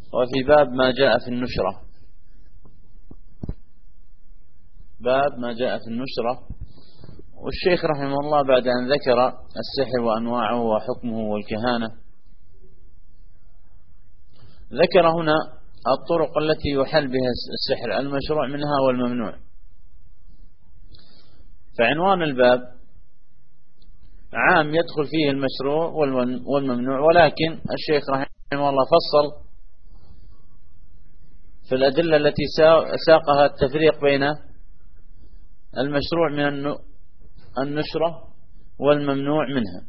وفي باب ما جاء في النشرة، باب ما جاء في النشرة. والشيخ رحمه الله بعد أن ذكر السحر وأنواعه وحكمه والكهانة، ذكر هنا الطرق التي يحل بها السحر، المشروع منها والممنوع. فعنوان الباب عام يدخل فيه المشروع والممنوع، ولكن الشيخ رحمه الله فصل في الأدلة التي ساقها التفريق بين المشروع من النشرة والممنوع منها.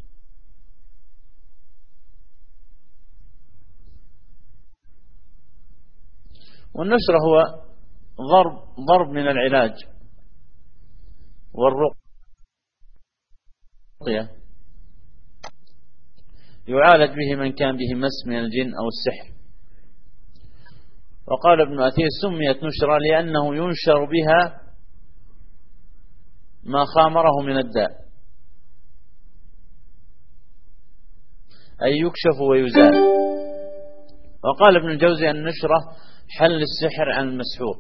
والنشرة هو ضرب من العلاج والرقية، يعالج به من كان به مس من الجن أو السحر. وقال ابن أثير سميت نشرة لأنه ينشر بها ما خامره من الداء، أي يكشف ويزال. وقال ابن الجوزي النشرة حل السحر عن المسحور.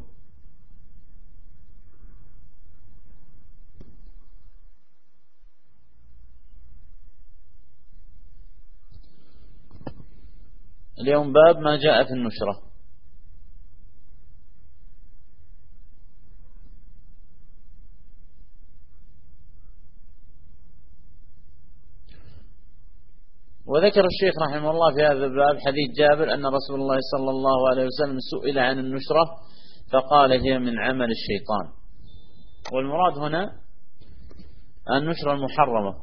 اليوم باب ما جاء في النشرة. وذكر الشيخ رحمه الله في هذا الباب حديث جابر أن رسول الله صلى الله عليه وسلم سئل عن النشرة فقال هي من عمل الشيطان. والمراد هنا النشرة المحرمة.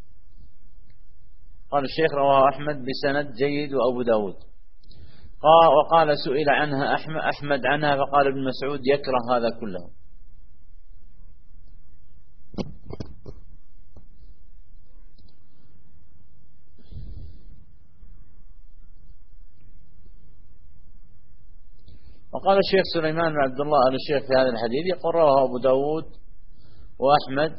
قال الشيخ رواه أحمد بسند جيد وأبو داود. وقال سئل عنها أحمد عنها فقال ابن مسعود يكره هذا كله. وقال الشيخ سليمان بن عبد الله آل الشيخ في هذا الحديث يقول رواه أبو داود وأحمد.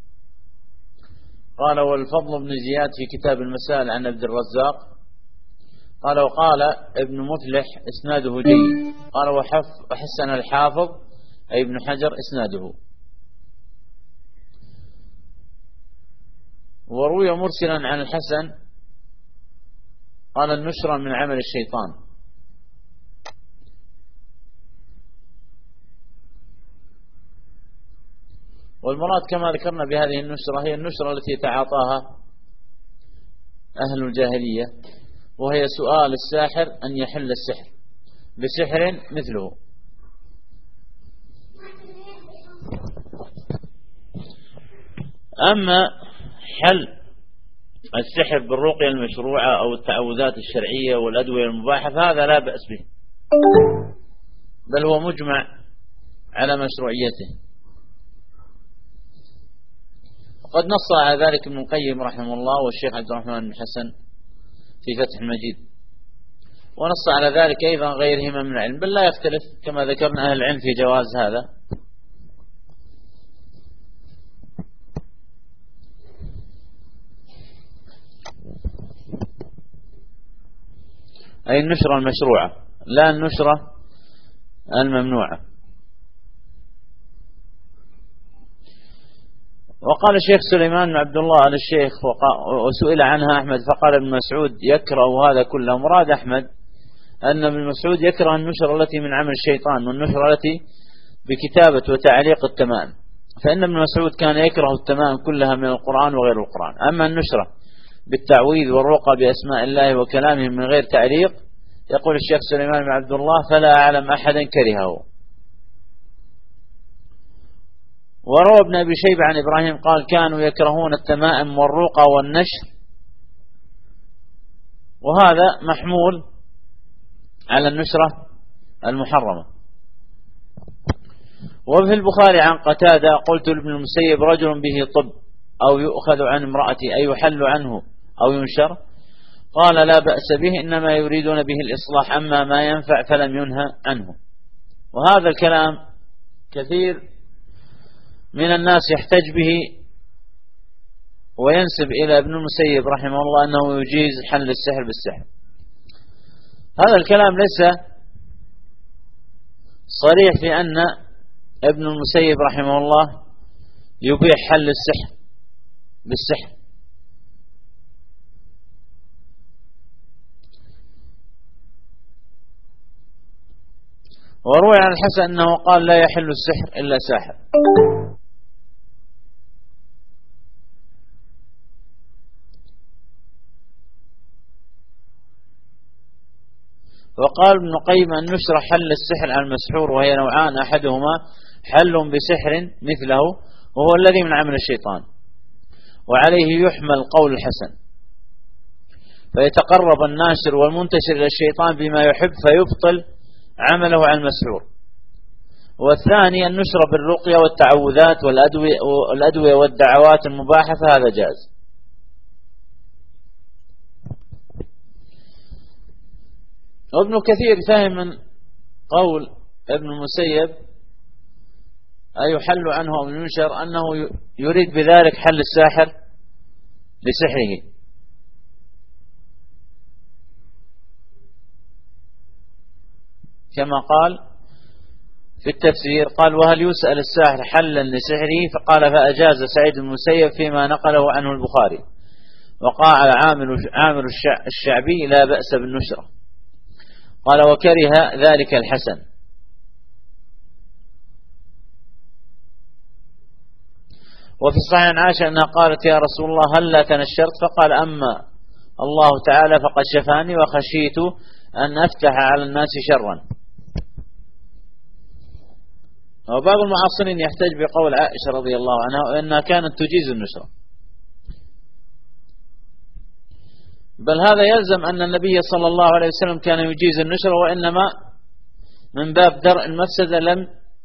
قال والفضل بن زياد في كتاب المسائل عن عبد الرزاق قال وقال ابن مفلح إسناده جيد. قال وحسن الحافظ أي ابن حجر إسناده. وروي مرسلا عن الحسن قال النشرة من عمل الشيطان. والمراد كما ذكرنا بهذه النشرة هي النشرة التي تعاطاها أهل الجاهلية، وهي سؤال الساحر أن يحل السحر بسحر مثله. أما حل السحر بالرقية المشروعة أو التعوذات الشرعية والأدوية المباحة فهذا لا بأس به، بل هو مجمع على مشروعيته. قد نص على ذلك ابن القيم رحمه الله والشيخ عبد الرحمن بن حسن في فتح المجيد، ونص على ذلك أيضا غيرهما من العلم، بل لا يختلف كما ذكرنا أهل العلم في جواز هذا. أي النشرة المشروعة لا النشرة الممنوعة. وقال الشيخ سليمان بن عبد الله على الشيخ وسئل عنها أحمد فقال ابن مسعود يكره هذا كله. مراد أحمد أن ابن مسعود يكره النشرة التي من عمل الشيطان والنشرة التي بكتابة وتعليق التمام، فإن ابن مسعود كان يكره التمام كلها من القرآن وغير القرآن. أما النشرة بالتعويذ والرقى بأسماء الله وكلامه من غير تعليق يقول الشيخ سليمان بن عبد الله فلا أعلم أحدا كرهه. وروى ابن أبي شيبة عن إبراهيم قال كانوا يكرهون التمائم والرقى والنشر، وهذا محمول على النشرة المحرمة. وفي البخاري عن قتادة قلت لابن المسيب رجل به طب أو يؤخذ عن امرأتي أي يحل عنه أو ينشر، قال لا بأس به إنما يريدون به الإصلاح، أما ما ينفع فلم ينهى عنه. وهذا الكلام كثير من الناس يحتج به وينسب إلى ابن المسيب رحمه الله أنه يجيز حل السحر بالسحر. هذا الكلام ليس صريح في أن ابن المسيب رحمه الله يبيح حل السحر بالسحر. وروي عن الحسن أنه قال لا يحل السحر إلا ساحر. وقال ابن قيم أن نشر حل السحر على المسحور، وهي نوعان: أحدهما حل بسحر مثله وهو الذي من عمل الشيطان، وعليه يحمل قول الحسن، فيتقرب الناشر والمنتشر إلى الشيطان بما يحب فيبطل عمله على المسحور. والثاني أن نشر بالرقية والتعوذات والأدوية والدعوات المباحة، فهذا جائز. وابن كثير فهم من قول ابن المسيب أي يحل عنه أو ينشر أنه يريد بذلك حل الساحر لسحره، كما قال في التفسير، قال: وهل يسأل الساحر حلا لسحره؟ فقال: فأجاز سعيد بن المسيب فيما نقله عنه البخاري. وقال عامر الشعبي: لا بأس بالنشرة. قال: وكره ذلك الحسن. وفي الصحيح عن عائشة أنها قالت: يا رسول الله هل لا تنشرت؟ فقال: أما الله تعالى فقد شفاني وخشيت أن أفتح على الناس شرا. وبعض المعاصرين يحتج بقول عائشة رضي الله عنها وأنها كانت تجيز النشرة، بل هذا يلزم أن النبي صلى الله عليه وسلم كان يجيز النشرة، وإنما من باب درء المفسدة لم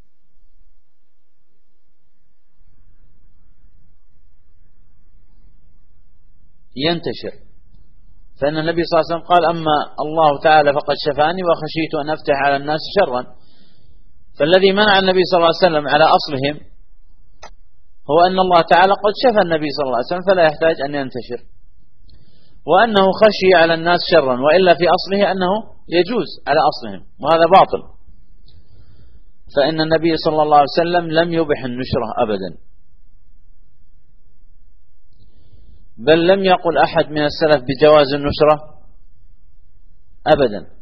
ينتشر. فإن النبي صلى الله عليه وسلم قال: أما الله تعالى فقد شفاني وخشيت أن أفتح على الناس شرا. فالذي منع النبي صلى الله عليه وسلم على أصلهم هو أن الله تعالى قد شفى النبي صلى الله عليه وسلم فلا يحتاج أن ينتشر، وأنه خشي على الناس شرا، وإلا في أصله أنه يجوز على أصلهم، وهذا باطل. فإن النبي صلى الله عليه وسلم لم يبح النشرة أبدا، بل لم يقل أحد من السلف بجواز النشرة أبدا.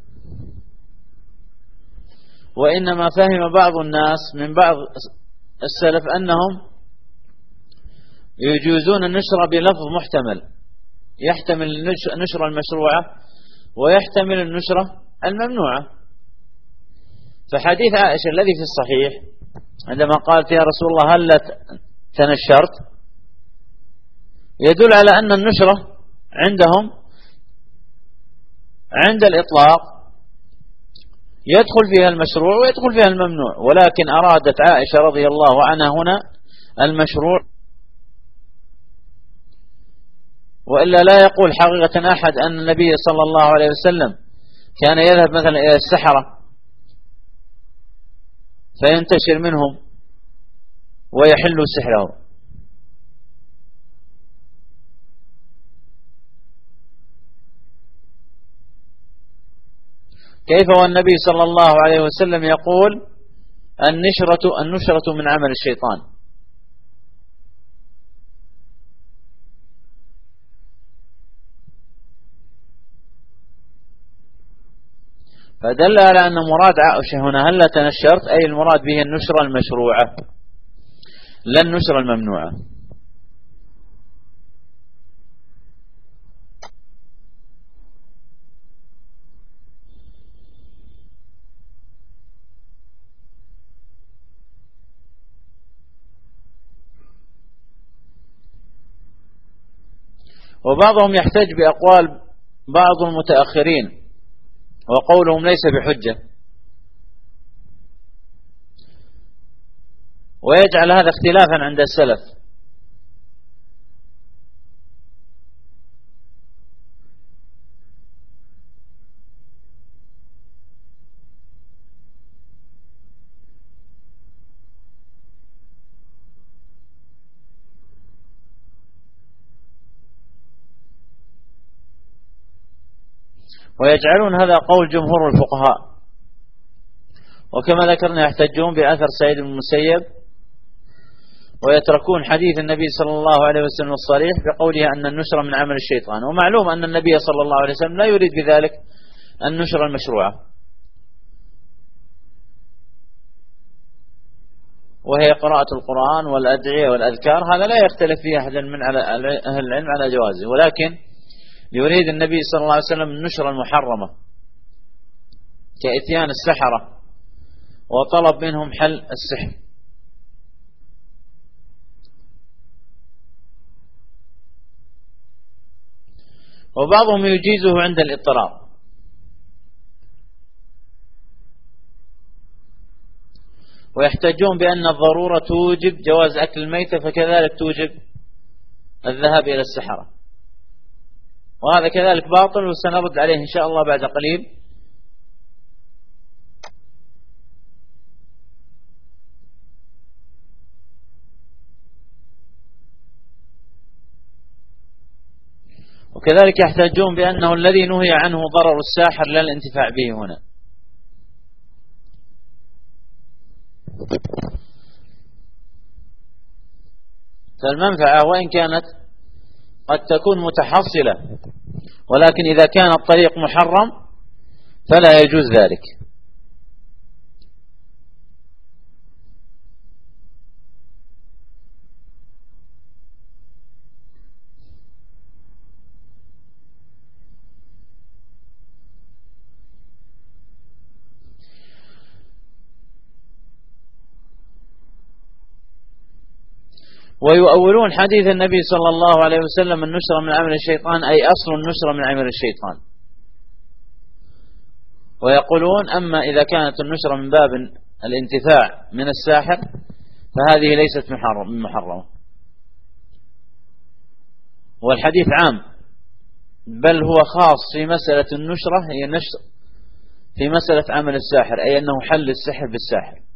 وإنما فهم بعض الناس من بعض السلف أنهم يجوزون النشرة بلفظ محتمل، يحتمل النشرة المشروعة ويحتمل النشرة الممنوعة. فحديث عائشة الذي في الصحيح عندما قالت: يا رسول الله هل تنشرت، يدل على أن النشرة عندهم عند الإطلاق يدخل فيها المشروع ويدخل فيها الممنوع، ولكن أرادت عائشة رضي الله عنها هنا المشروع، وإلا لا يقول حقيقة أحد أن النبي صلى الله عليه وسلم كان يذهب مثلا إلى السحرة فينتشر منهم ويحل سحره. كيف والنبي صلى الله عليه وسلم يقول: النشرة من عمل الشيطان؟ فدل على أن مراد عائشة هنا هل تنشرت أي المراد به النشرة المشروعة لا النشرة الممنوعة. وبعضهم يحتج بأقوال بعض المتأخرين وقولهم ليس بحجة، ويجعل هذا اختلافا عند السلف. ويجعلون هذا قول جمهور الفقهاء، وكما ذكرنا يحتجون بأثر سعيد بن المسيب ويتركون حديث النبي صلى الله عليه وسلم الصريح بقوله أن النشر من عمل الشيطان. ومعلوم أن النبي صلى الله عليه وسلم لا يريد بذلك النشر المشروعة، وهي قراءة القرآن والأدعية والأذكار، هذا لا يختلف فيه أحد من أهل العلم على جوازه، ولكن يريد النبي صلى الله عليه وسلم النشر المحرمة كإتيان السحرة وطلب منهم حل السحر. وبعضهم يجيزه عند الاضطرار، ويحتجون بأن الضرورة توجب جواز أكل الميتة، فكذلك توجب الذهاب إلى السحرة، وهذا كذلك باطل وسنرد عليه إن شاء الله بعد قليل. وكذلك يحتجون بأنه الذي نهي عنه ضرر الساحر لا الانتفاع به هنا. فالمنفعة وإن كانت قد تكون متحصلة، ولكن إذا كان الطريق محرم فلا يجوز ذلك. ويؤولون حديث النبي صلى الله عليه وسلم النشر من عمل الشيطان، أي أصل النشر من عمل الشيطان، ويقولون أما إذا كانت النشر من باب الانتفاع من الساحر فهذه ليست محرمة. والحديث عام، بل هو خاص في مسألة النشرة، هي النشر في مسألة عمل الساحر، أي أنه حل السحر بالساحر.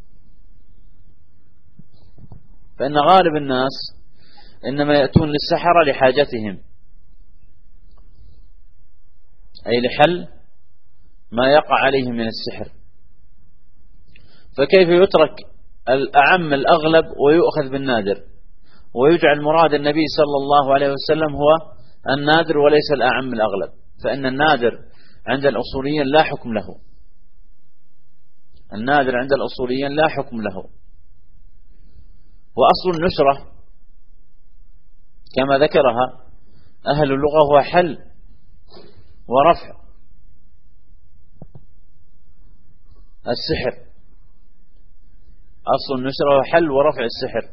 فإن غالب الناس إنما يأتون للسحرة لحاجتهم، أي لحل ما يقع عليهم من السحر، فكيف يترك الأعم الأغلب ويؤخذ بالنادر، ويجعل مراد النبي صلى الله عليه وسلم هو النادر وليس الأعم الأغلب؟ فإن النادر عند الأصوليين لا حكم له، النادر عند الأصوليين لا حكم له. وأصل النشرة كما ذكرها أهل اللغة هو حل ورفع السحر، أصل النشرة هو حل ورفع السحر.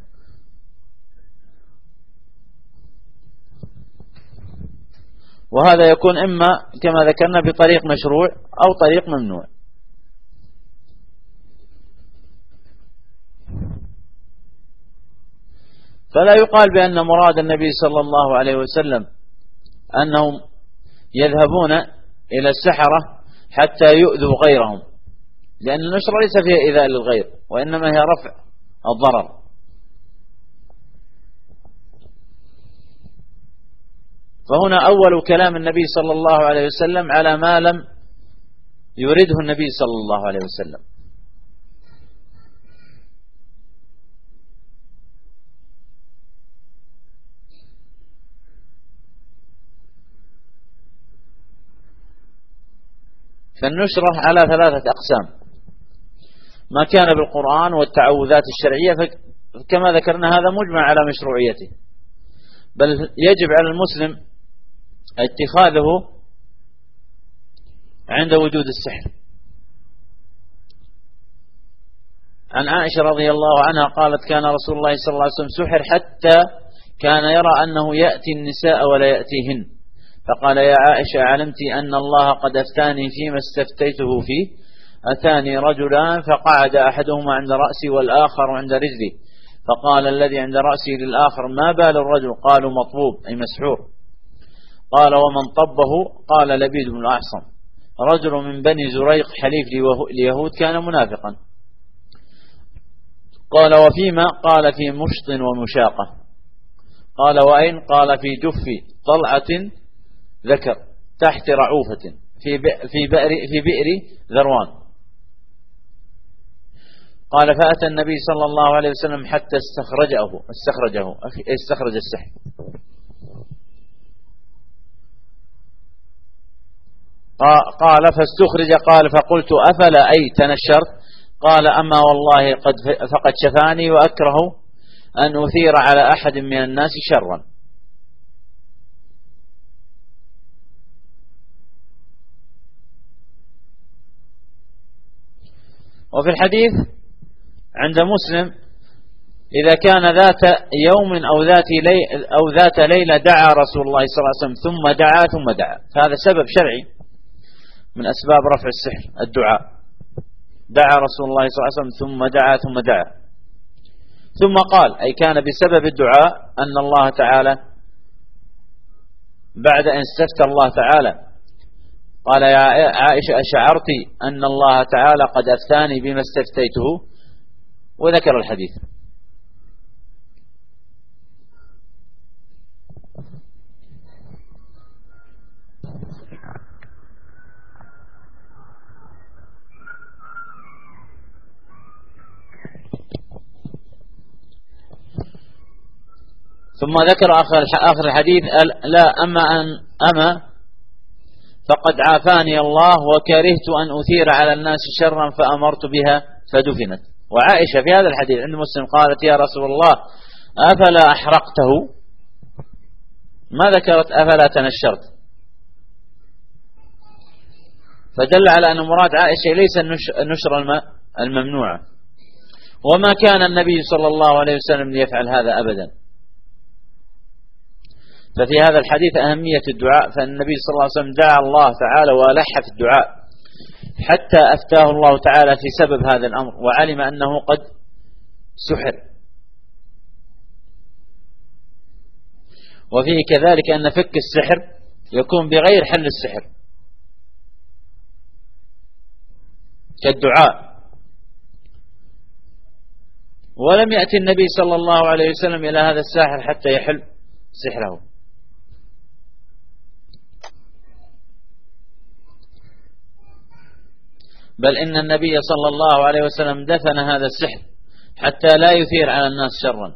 وهذا يكون إما كما ذكرنا بطريق مشروع أو طريق ممنوع. فلا يقال بأن مراد النبي صلى الله عليه وسلم أنهم يذهبون إلى السحرة حتى يؤذوا غيرهم، لأن النشر ليس فيها إيذاء للغير، وإنما هي رفع الضرر. فهنا أول كلام النبي صلى الله عليه وسلم على ما لم يريده النبي صلى الله عليه وسلم. فالنشرة على ثلاثة أقسام: ما كان بالقرآن والتعوذات الشرعية، كما ذكرنا هذا مجمع على مشروعيته، بل يجب على المسلم اتخاذه عند وجود السحر. عن عائشة رضي الله عنها قالت: كان رسول الله صلى الله عليه وسلم سحر حتى كان يرى أنه يأتي النساء ولا يأتيهن، فقال: يا عائشة علمت أن الله قد أفتاني فيما استفتيته فيه؟ أتاني رجلان فقعد أحدهما عند رأسي والآخر عند رجلي، فقال الذي عند رأسي للآخر: ما بال الرجل؟ قالوا: مطبوب أي مسحور. قال: ومن طبه؟ قال: لبيد بن الأعصم، رجل من بني زريق حليف ليهود كان منافقا. قال: وفيما؟ قال: في مشط ومشاقة. قال: وأين؟ قال: في جف طلعة ذكر تحت رعوفة في بئر ذروان. قال فأتى النبي صلى الله عليه وسلم حتى استخرج السحر. قال فاستخرج. قال فقلت أفلا أي تنشرت؟ قال أما والله فقد شفاني وأكره أن أثير على أحد من الناس شرا. وفي الحديث عند مسلم إذا كان ذات يوم أو ذات ليلة دعا رسول الله صلى الله عليه وسلم ثم دعا فهذا سبب شرعي من أسباب رفع السحر الدعاء. دعا رسول الله صلى الله عليه وسلم ثم دعا ثم قال، أي كان بسبب الدعاء أن الله تعالى بعد أن استفتى الله تعالى قال يا عائشة أشعرت أن الله تعالى قد أفتاني بما استفتيته، وذكر الحديث. ثم ذكر آخر الحديث لا أما فقد عافاني الله وكرهت أن أثير على الناس شرا فأمرت بها فدفنت. وعائشة في هذا الحديث عند مسلم قالت يا رسول الله أفلا أحرقته؟ ما ذكرت أفلا تنشرت، فدل على أن مراد عائشة ليس النشر الممنوعة، وما كان النبي صلى الله عليه وسلم ليفعل هذا أبدا. ففي هذا الحديث أهمية الدعاء، فإن النبي صلى الله عليه وسلم دعا الله تعالى ولح في الدعاء حتى أفتاه الله تعالى في سبب هذا الأمر، وعلم أنه قد سحر. وفيه كذلك أن فك السحر يكون بغير حل السحر كالدعاء. ولم يأتي النبي صلى الله عليه وسلم إلى هذا الساحر حتى يحل سحره. بل إن النبي صلى الله عليه وسلم دفن هذا السحر حتى لا يثير على الناس شرا.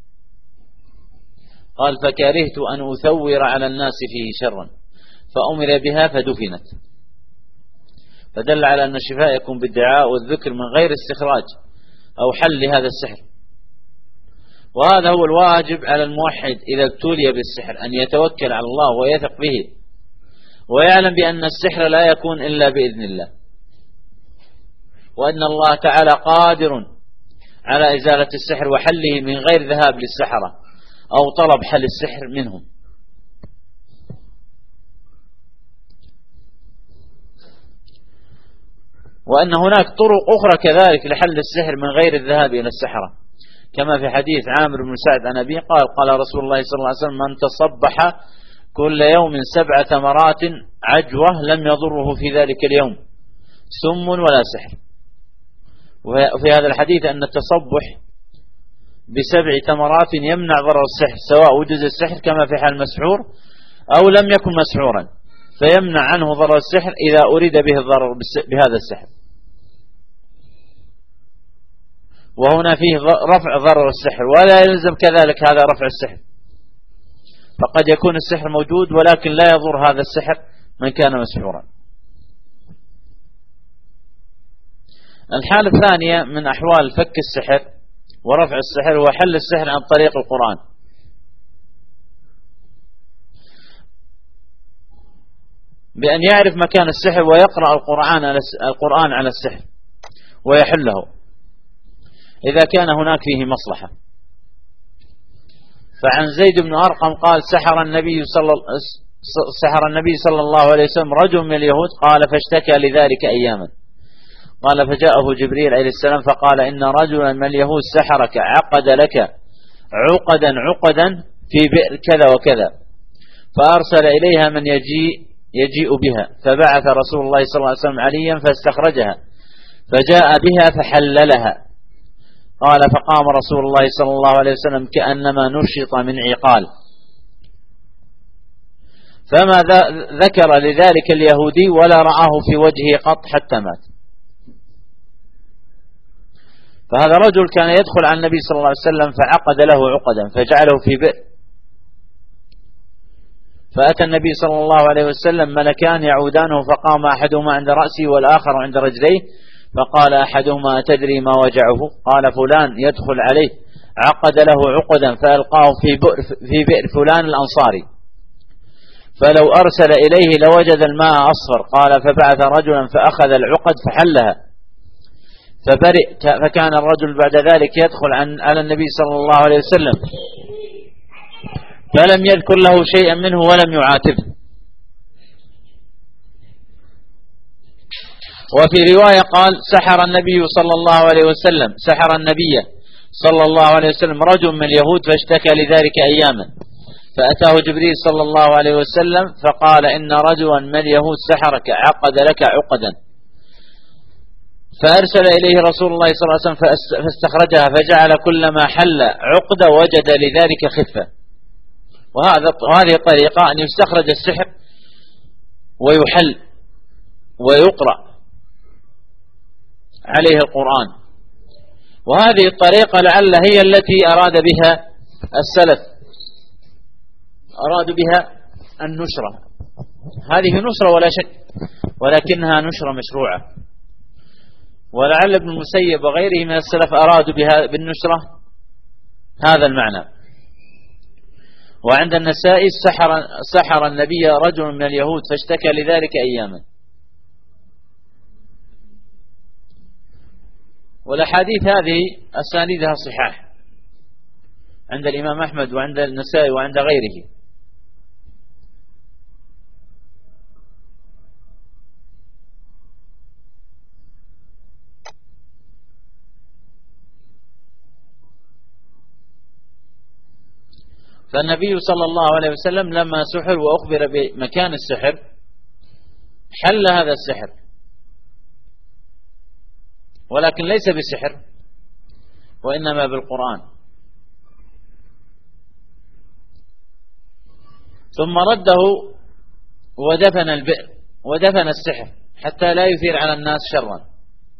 قال فكرهت أن أثور على الناس فيه شرا فأمر بها فدفنت. فدل على أن الشفاء يكون بالدعاء والذكر من غير استخراج أو حل هذا السحر. وهذا هو الواجب على الموحد إذا ابتلي بالسحر، أن يتوكل على الله ويثق به ويعلم بأن السحر لا يكون إلا بإذن الله، وأن الله تعالى قادر على إزالة السحر وحله من غير ذهاب للسحرة أو طلب حل السحر منهم. وأن هناك طرق أخرى كذلك لحل السحر من غير الذهاب إلى السحرة، كما في حديث عامر بن سعد عن أبي قال رسول الله صلى الله عليه وسلم من تصبح كل يوم 7 تمرات عجوة لم يضره في ذلك اليوم سم ولا سحر. وفي هذا الحديث أن التصبح ب7 تمرات يمنع ضرر السحر، سواء وجد السحر كما في حال المسحور أو لم يكن مسحورا، فيمنع عنه ضرر السحر إذا أريد به الضرر بهذا السحر. وهنا فيه رفع ضرر السحر، ولا يلزم كذلك هذا رفع السحر، فقد يكون السحر موجود ولكن لا يضر هذا السحر من كان مسحورا. الحالة الثانية من أحوال فك السحر ورفع السحر هو حل السحر عن طريق القرآن. بأن يعرف مكان السحر ويقرأ القرآن على السحر ويحله إذا كان هناك فيه مصلحة. فعن زيد بن أرقم قال سحر النبي صلى الله عليه وسلم رجل من اليهود، قال فاشتكى لذلك أياما. قال فجاءه جبريل عليه السلام فقال إن رجلا من اليهود سحرك، عقد لك عقدا في بئر كذا وكذا، فأرسل إليها من يجيء بها، فبعث رسول الله صلى الله عليه وسلم عليا فاستخرجها فجاء بها فحللها. قال فقام رسول الله صلى الله عليه وسلم كأنما نشط من عقال، فما ذكر لذلك اليهودي ولا رآه في وجهه قط حتى مات. فهذا رجل كان يدخل على النبي صلى الله عليه وسلم فعقد له عقدا فجعله في بئر، فأتى النبي صلى الله عليه وسلم ملكان يعودانه فقام أحدهما عند رأسه والآخر عند رجليه، فقال أحدهما أتدري ما وجعه؟ قال فلان يدخل عليه عقد له عقدا فألقاه في بئر فلان الأنصاري، فلو أرسل إليه لوجد الماء أصفر. قال فبعث رجلا فأخذ العقد فحلها فبرئ، فكان الرجل بعد ذلك يدخل على النبي صلى الله عليه وسلم فلم يذكر له شيئا منه ولم يعاتبه. وفي رواية قال سحر النبي صلى الله عليه وسلم رجل من اليهود فاشتكى لذلك أياما، فأتاه جبريل صلى الله عليه وسلم فقال إن رجلا من اليهود سحرك عقد لك عقدا، فأرسل إليه رسول الله صلى الله عليه وسلم فاستخرجها فجعل كلما حل عقد وجد لذلك خفة. وهذه طريقة أن يستخرج السحر ويحل ويقرأ عليه القرآن، وهذه الطريقة لعل هي التي أراد بها السلف، أرادوا بها النشرة. هذه نشرة ولا شك، ولكنها نشرة مشروعة، ولعل ابن المسيب وغيره من السلف أرادوا بها بالنشرة هذا المعنى. وعند النسائي سحر النبي رجل من اليهود فاشتكى لذلك أياما. والأحاديث هذه أسانيدها صحاح عند الإمام أحمد وعند النسائي وعند غيره. فالنبي صلى الله عليه وسلم لما سحر وأخبر بمكان السحر حل هذا السحر، ولكن ليس بسحر وإنما بالقرآن، ثم رده ودفن البئر ودفن السحر حتى لا يثير على الناس شرا.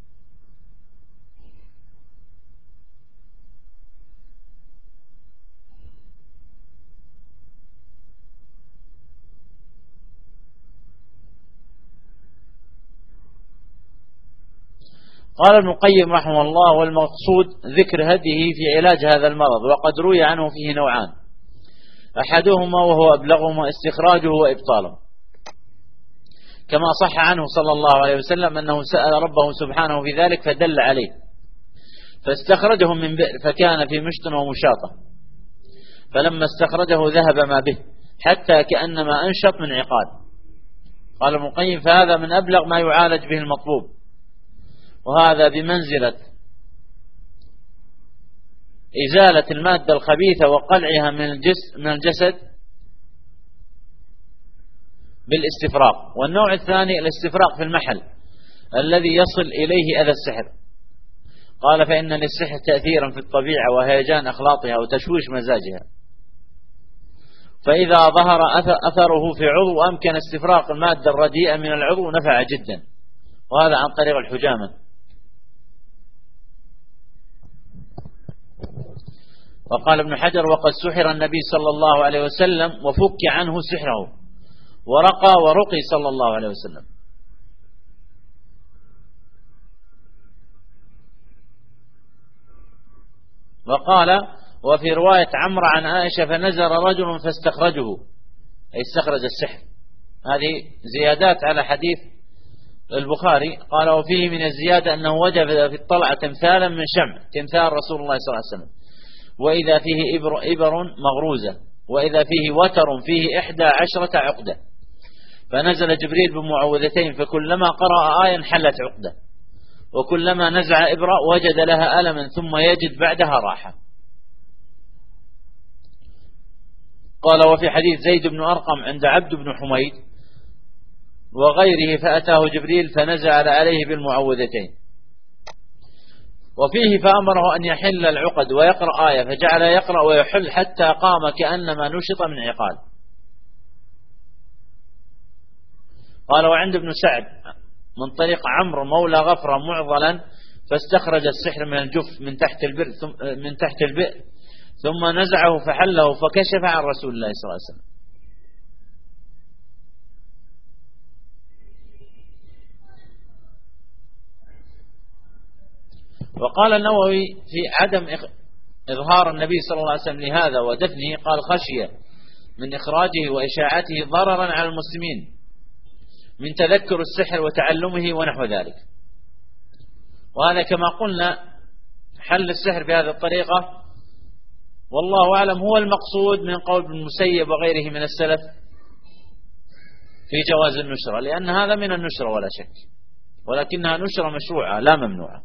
قال ابن القيم رحمه الله والمقصود ذكر هديه في علاج هذا المرض، وقد روي عنه فيه نوعان، أحدهما وهو أبلغهما استخراجه وإبطاله، كما صح عنه صلى الله عليه وسلم أنه سأل ربه سبحانه في ذلك فدل عليه فاستخرجه من بئر فكان في مشط ومشاطة، فلما استخرجه ذهب ما به حتى كأنما أنشط من عقاد. قال ابن القيم فهذا من أبلغ ما يعالج به المطلوب، وهذا بمنزلة إزالة المادة الخبيثة وقلعها من الجسد بالاستفراغ. والنوع الثاني الاستفراغ في المحل الذي يصل إليه أذى السحر. قال فإن للسحر تأثيرا في الطبيعة وهيجان أخلاطها وتشويش مزاجها، فإذا ظهر أثره في عضو أمكن استفراغ المادة الرديئة من العضو نفع جدا، وهذا عن طريق الحجامة. وقال ابن حجر وقد سحر النبي صلى الله عليه وسلم وفك عنه سحره ورقي صلى الله عليه وسلم. وقال وفي رواية عمرو عن عائشة فنزل رجل فاستخرجه، أي استخرج السحر. هذه زيادات على حديث البخاري. قال وفيه من الزيادة أنه وجد في الطلعة تمثالا من شمع تمثال رسول الله صلى الله عليه وسلم، وإذا فيه إبر مغروزة، وإذا فيه وتر فيه 11 عقدة، فنزل جبريل بمعوذتين فكلما قرأ آية حلت عقدة، وكلما نزع إبرة وجد لها ألما ثم يجد بعدها راحة. قال وفي حديث زيد بن أرقم عند عبد بن حميد وغيره فأتاه جبريل فنزع عليه بالمعوذتين. وفيه فأمره أن يحل العقد ويقرأ آية، فجعل يقرأ ويحل حتى قام كأنما نشط من عقال. قال وعند ابن سعد من طريق عمرو مولى غفرة معضلا فاستخرج السحر من الجف من تحت البئر ثم نزعه فحله فكشف عن رسول الله صلى الله عليه وسلم. وقال النووي في عدم إظهار النبي صلى الله عليه وسلم لهذا ودفنه، قال خشية من إخراجه وإشاعته ضررا على المسلمين من تذكر السحر وتعلمه ونحو ذلك. وهذا كما قلنا حل السحر بهذه الطريقة والله أعلم هو المقصود من قول ابن المسيب وغيره من السلف في جواز النشرة، لأن هذا من النشرة ولا شك، ولكنها نشرة مشروعة لا ممنوعة.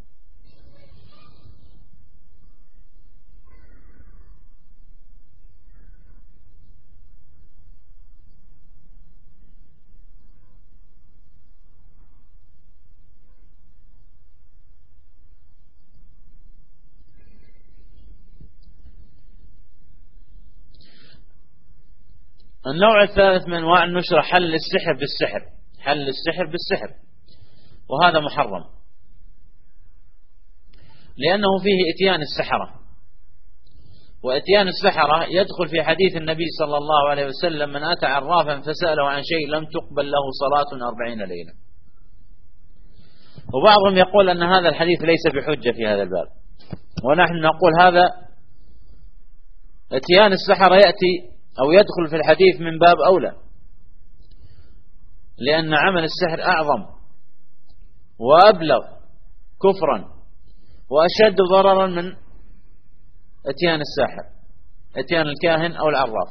النوع الثالث من أنواع النشرة حل السحر بالسحر، حل السحر بالسحر، وهذا محرم لأنه فيه إتيان السحرة، وإتيان السحرة يدخل في حديث النبي صلى الله عليه وسلم: من أتى عرافا فسأله عن شيء لم تقبل له صلاة 40 ليلة. وبعضهم يقول أن هذا الحديث ليس بحجة في هذا الباب، ونحن نقول هذا إتيان السحرة يأتي أو يدخل في الحديث من باب أولى، لأن عمل السحر أعظم وأبلغ كفرا وأشد ضررا من إتيان الساحر، إتيان الكاهن أو العراف.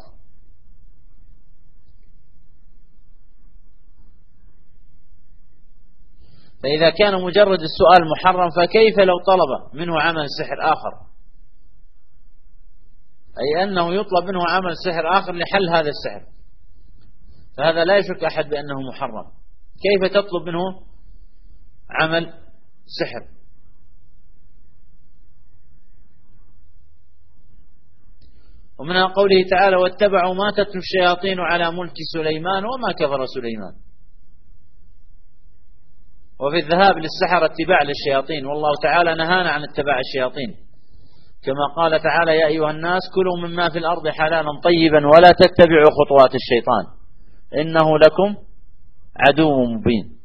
فإذا كان مجرد السؤال محرم فكيف لو طلب منه عمل سحر آخر، أي أنه يطلب منه عمل سحر آخر لحل هذا السحر، فهذا لا يشك أحد بأنه محرم. كيف تطلب منه عمل سحر؟ ومن قوله تعالى: واتبعوا ما تتلو الشياطين على ملك سليمان وما كفر سليمان. وفي الذهاب للسحر اتباع للشياطين، والله تعالى نهانا عن اتباع الشياطين، كما قال تعالى: يا أيها الناس كلوا مما في الأرض حلالا طيبا ولا تتبعوا خطوات الشيطان إنه لكم عدو مبين.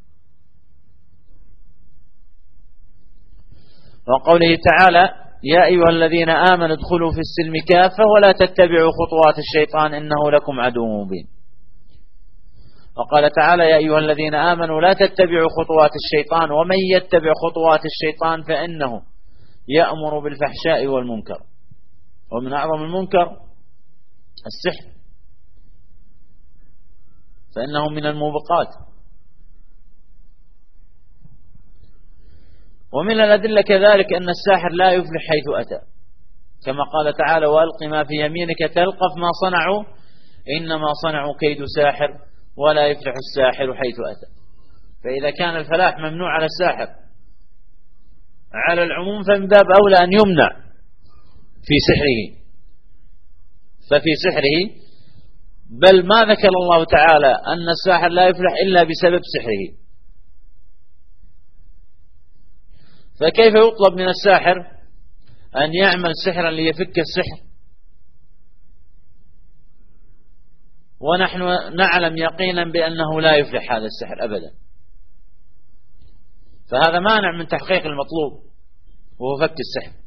وقوله تعالى: يا أيها الذين آمنوا ادخلوا في السلم كافة ولا تتبعوا خطوات الشيطان إنه لكم عدو مبين. وقال تعالى: يا أيها الذين آمنوا لا تتبعوا خطوات الشيطان ومن يتبع خطوات الشيطان فإنه يأمر بالفحشاء والمنكر. ومن أعظم المنكر السحر، فإنه من الموبقات. ومن الأدلة كذلك أن الساحر لا يفلح حيث أتى، كما قال تعالى: وألق ما في يمينك تلقف ما صنعوا إنما صنعوا كيد ساحر ولا يفلح الساحر حيث أتى. فإذا كان الفلاح ممنوع على الساحر على العموم فمن باب أولى أن يمنع في سحره. ففي سحره بل ما ذكر الله تعالى أن الساحر لا يفلح إلا بسبب سحره. فكيف يطلب من الساحر أن يعمل سحرا ليفك السحر ونحن نعلم يقينا بأنه لا يفلح هذا السحر أبدا؟ فهذا مانع من تحقيق المطلوب وهو فك السحر.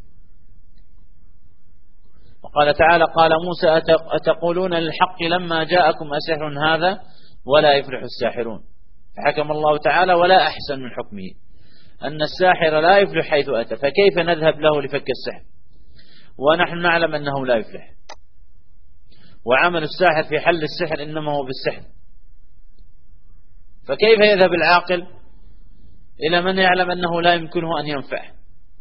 وقال تعالى: قال موسى أتقولون للحق لما جاءكم أسحر هذا ولا يفلح الساحرون. فحكم الله تعالى: ولا أحسن من حكمه أن الساحر لا يفلح حيث أتى، فكيف نذهب له لفك السحر ونحن نعلم أنه لا يفلح؟ وعمل الساحر في حل السحر إنما هو بالسحر، فكيف يذهب العاقل إلى من يعلم أنه لا يمكنه أن ينفع؟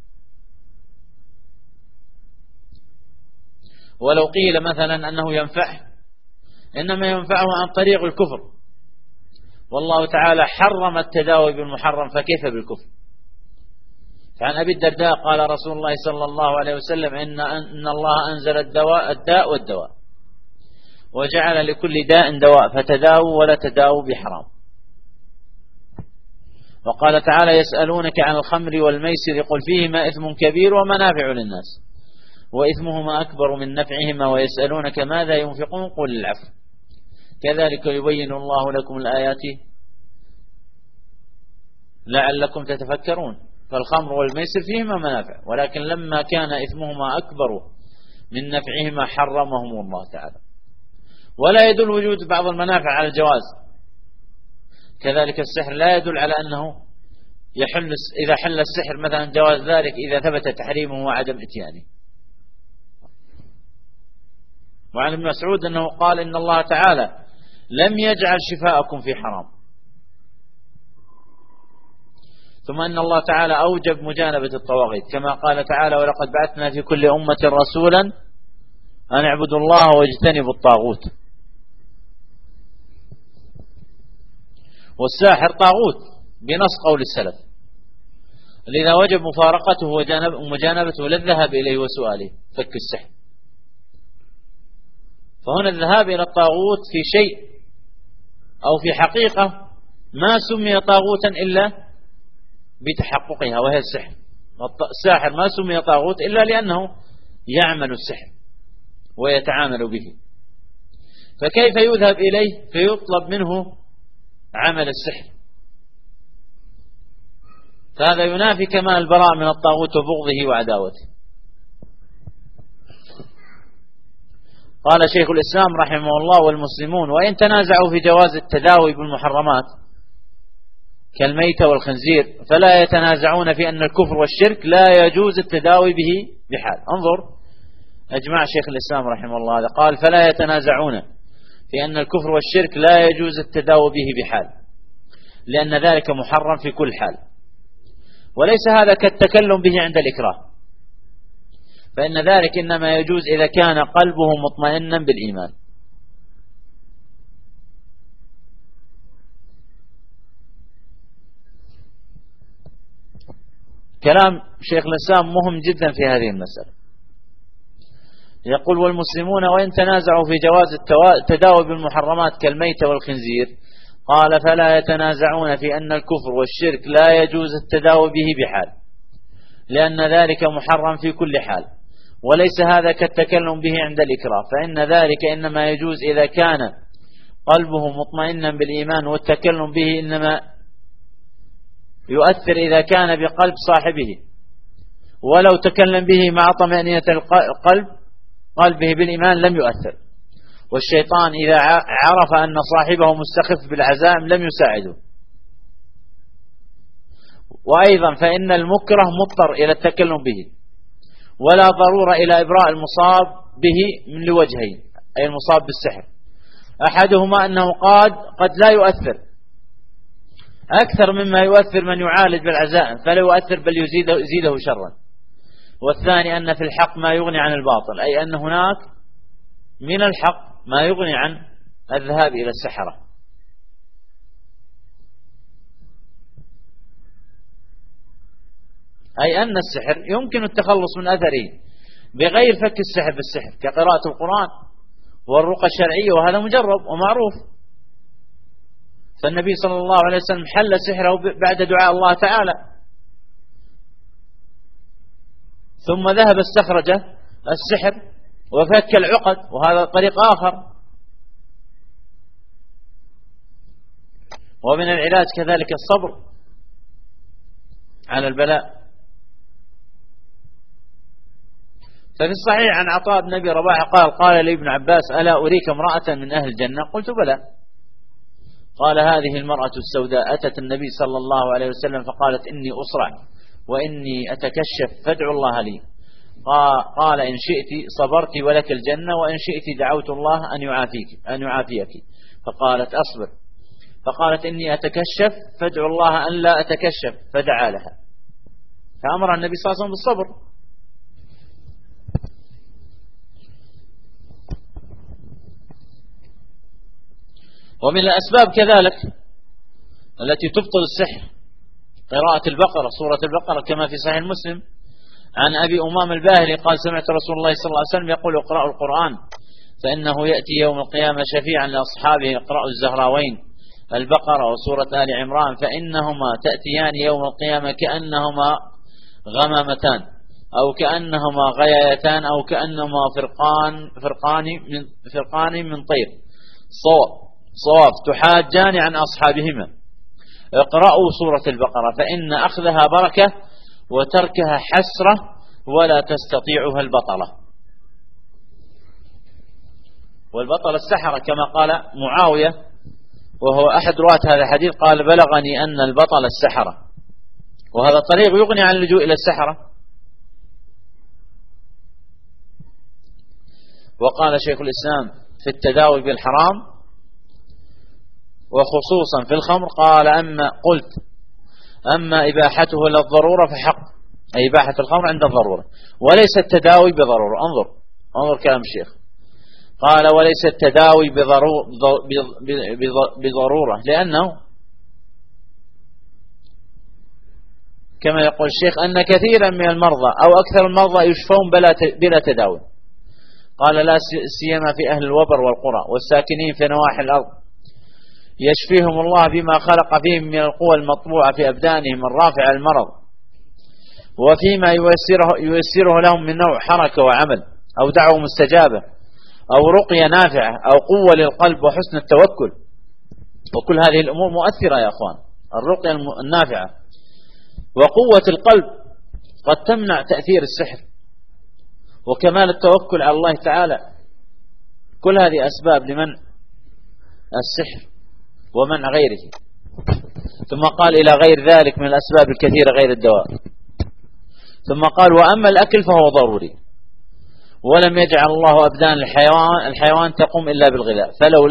ولو قيل مثلا أنه ينفع إنما ينفعه عن طريق الكفر، والله تعالى حرم التداوي بالمحرم، فكيف بالكفر؟ فعن أبي الدرداء قال رسول الله صلى الله عليه وسلم: إن الله أنزل الداء والدواء وجعل لكل داء دواء فتداووا ولا تداووا بحرام. وقال تعالى يسألونك عن الخمر والميسر قل فيهما إثم كبير ومنافع للناس وإثمهما أكبر من نفعهما ويسألونك ماذا ينفقون قل العفو كذلك يبين الله لكم الآيات لعلكم تتفكرون. فالخمر والميسر فيهما منافع ولكن لما كان إثمهما أكبر من نفعهما حرمهم الله تعالى. ولا يدل وجود بعض المنافع على الجواز. كذلك السحر لا يدل على أنه يحل إذا حل السحر مثلا جواز ذلك إذا ثبت تحريمه وعدم إتيانه. وعن ابن مسعود أنه قال إن الله تعالى لم يجعل شفاءكم في حرام. ثم أن الله تعالى أوجب مجانبة الطواغيت كما قال تعالى ولقد بعثنا في كل أمة رسولا أن اعبدوا الله واجتنبوا الطاغوت. والساحر طاغوت بنص قول السلف لذا وجب مفارقته ومجانبته للذهاب إليه وسؤاله فك السحر. فهنا الذهاب إلى الطاغوت في شيء أو في حقيقة ما سمي طاغوتا إلا بتحققها وهي السحر. الساحر ما سمي طاغوت إلا لأنه يعمل السحر ويتعامل به. فكيف يذهب إليه فيطلب منه عمل السحر؟ فهذا ينافي كمال البراء من الطاغوت وبغضه وعداوته. قال شيخ الإسلام رحمه الله والمسلمون وإن تنازعوا في جواز التداوي بالمحرمات كالميتة والخنزير فلا يتنازعون في أن الكفر والشرك لا يجوز التداوي به بحال. انظر أجمع شيخ الإسلام رحمه الله هذا قال فلا يتنازعون في أن الكفر والشرك لا يجوز التداوي به بحال لأن ذلك محرم في كل حال وليس هذا كالتكلم به عند الإكراه فإن ذلك إنما يجوز إذا كان قلبه مطمئنا بالإيمان. كلام شيخ الإسلام مهم جدا في هذه المسألة. يقول والمسلمون وإن تنازعوا في جواز التداوي بالمحرمات كالميتة والخنزير قال فلا يتنازعون في أن الكفر والشرك لا يجوز التداوي به بحال لأن ذلك محرم في كل حال وليس هذا كالتكلم به عند الإكراه فإن ذلك إنما يجوز إذا كان قلبه مطمئنا بالإيمان والتكلم به إنما يؤثر إذا كان بقلب صاحبه ولو تكلم به مع طمأنينة قلبه بالإيمان لم يؤثر. والشيطان إذا عرف أن صاحبه مستخف بالعزائم لم يساعده. وأيضا فإن المكره مضطر إلى التكلم به ولا ضرورة إلى إبراء المصاب به من لوجهين أي المصاب بالسحر أحدهما أنه قد لا يؤثر أكثر مما يؤثر من يعالج بالعزائم فلا يؤثر بل يزيده شرا. والثاني أن في الحق ما يغني عن الباطل أي أن هناك من الحق ما يغني عن الذهاب إلى السحرة. أي أن السحر يمكن التخلص من أثره بغير فك السحر بالسحر كقراءة القرآن والرقى الشرعية وهذا مجرب ومعروف. فالنبي صلى الله عليه وسلم حل سحره بعد دعاء الله تعالى ثم ذهب استخرج السحر وفك العقد وهذا طريق آخر. ومن العلاج كذلك الصبر على البلاء. ففي الصحيح عن عطاء بن أبي رباح قال لي ابن عباس ألا أريك امرأة من أهل الجنة قلت بلى. قال هذه المرأة السوداء أتت النبي صلى الله عليه وسلم فقالت إني أصرع وإني أتكشف فادعوا الله لي. قال إن شئت صبرت ولك الجنة وإن شئت دعوت الله أن يعافيك. فقالت أصبر. فقالت إني أتكشف فادعوا الله أن لا أتكشف فدعا لها فأمر النبي صلى الله عليه وسلم بالصبر. ومن الأسباب كذلك التي تبطل السحر قراءة البقرة سورة البقرة كما في صحيح مسلم عن أبي أمام الباهلي قال سمعت رسول الله صلى الله عليه وسلم يقول اقرأوا القرآن فإنه يأتي يوم القيامة شفيعا لأصحابه اقرأوا الزهراوين البقرة وسورة آل عمران فإنهما تأتيان يوم القيامة كأنهما غمامتان أو كأنهما غيايتان أو كأنهما فرقان من طير صواف تحاجان عن أصحابهما. اقرأوا سورة البقرة فإن أخذها بركة وتركها حسرة ولا تستطيعها البطلة. والبطل السحرة كما قال معاوية وهو أحد رواة هذا الحديث قال بلغني أن البطل السحرة، وهذا الطريق يغني عن اللجوء إلى السحرة. وقال شيخ الإسلام في التداوي بالحرام وخصوصا في الخمر قال أما إباحته للضرورة فحق، أي إباحة الخمر عند الضرورة وليس التداوي بضرورة. انظر كلام الشيخ، قال وليس التداوي بضرورة لأنه كما يقول الشيخ أن كثيرا من المرضى أو أكثر المرضى يشفون بلا تداوي. قال لا سيما في أهل الوبر والقرى والساكنين في نواحي الأرض يشفيهم الله بما خلق فيهم من القوى المطبوعة في أبدانهم الرافعة المرض، وفيما ييسره لهم من نوع حركة وعمل أو دعوة مستجابة أو رقية نافعة أو قوة للقلب وحسن التوكل. وكل هذه الأمور مؤثرة يا أخوان. الرقية النافعة وقوة القلب قد تمنع تأثير السحر، وكمال التوكل على الله تعالى، كل هذه أسباب لمنع السحر ومنع غيره. ثم قال إلى غير ذلك من الأسباب الكثيرة غير الدواء. ثم قال وأما الأكل فهو ضروري، ولم يجعل الله أبدان الحيوان تقوم إلا بالغذاء، فلو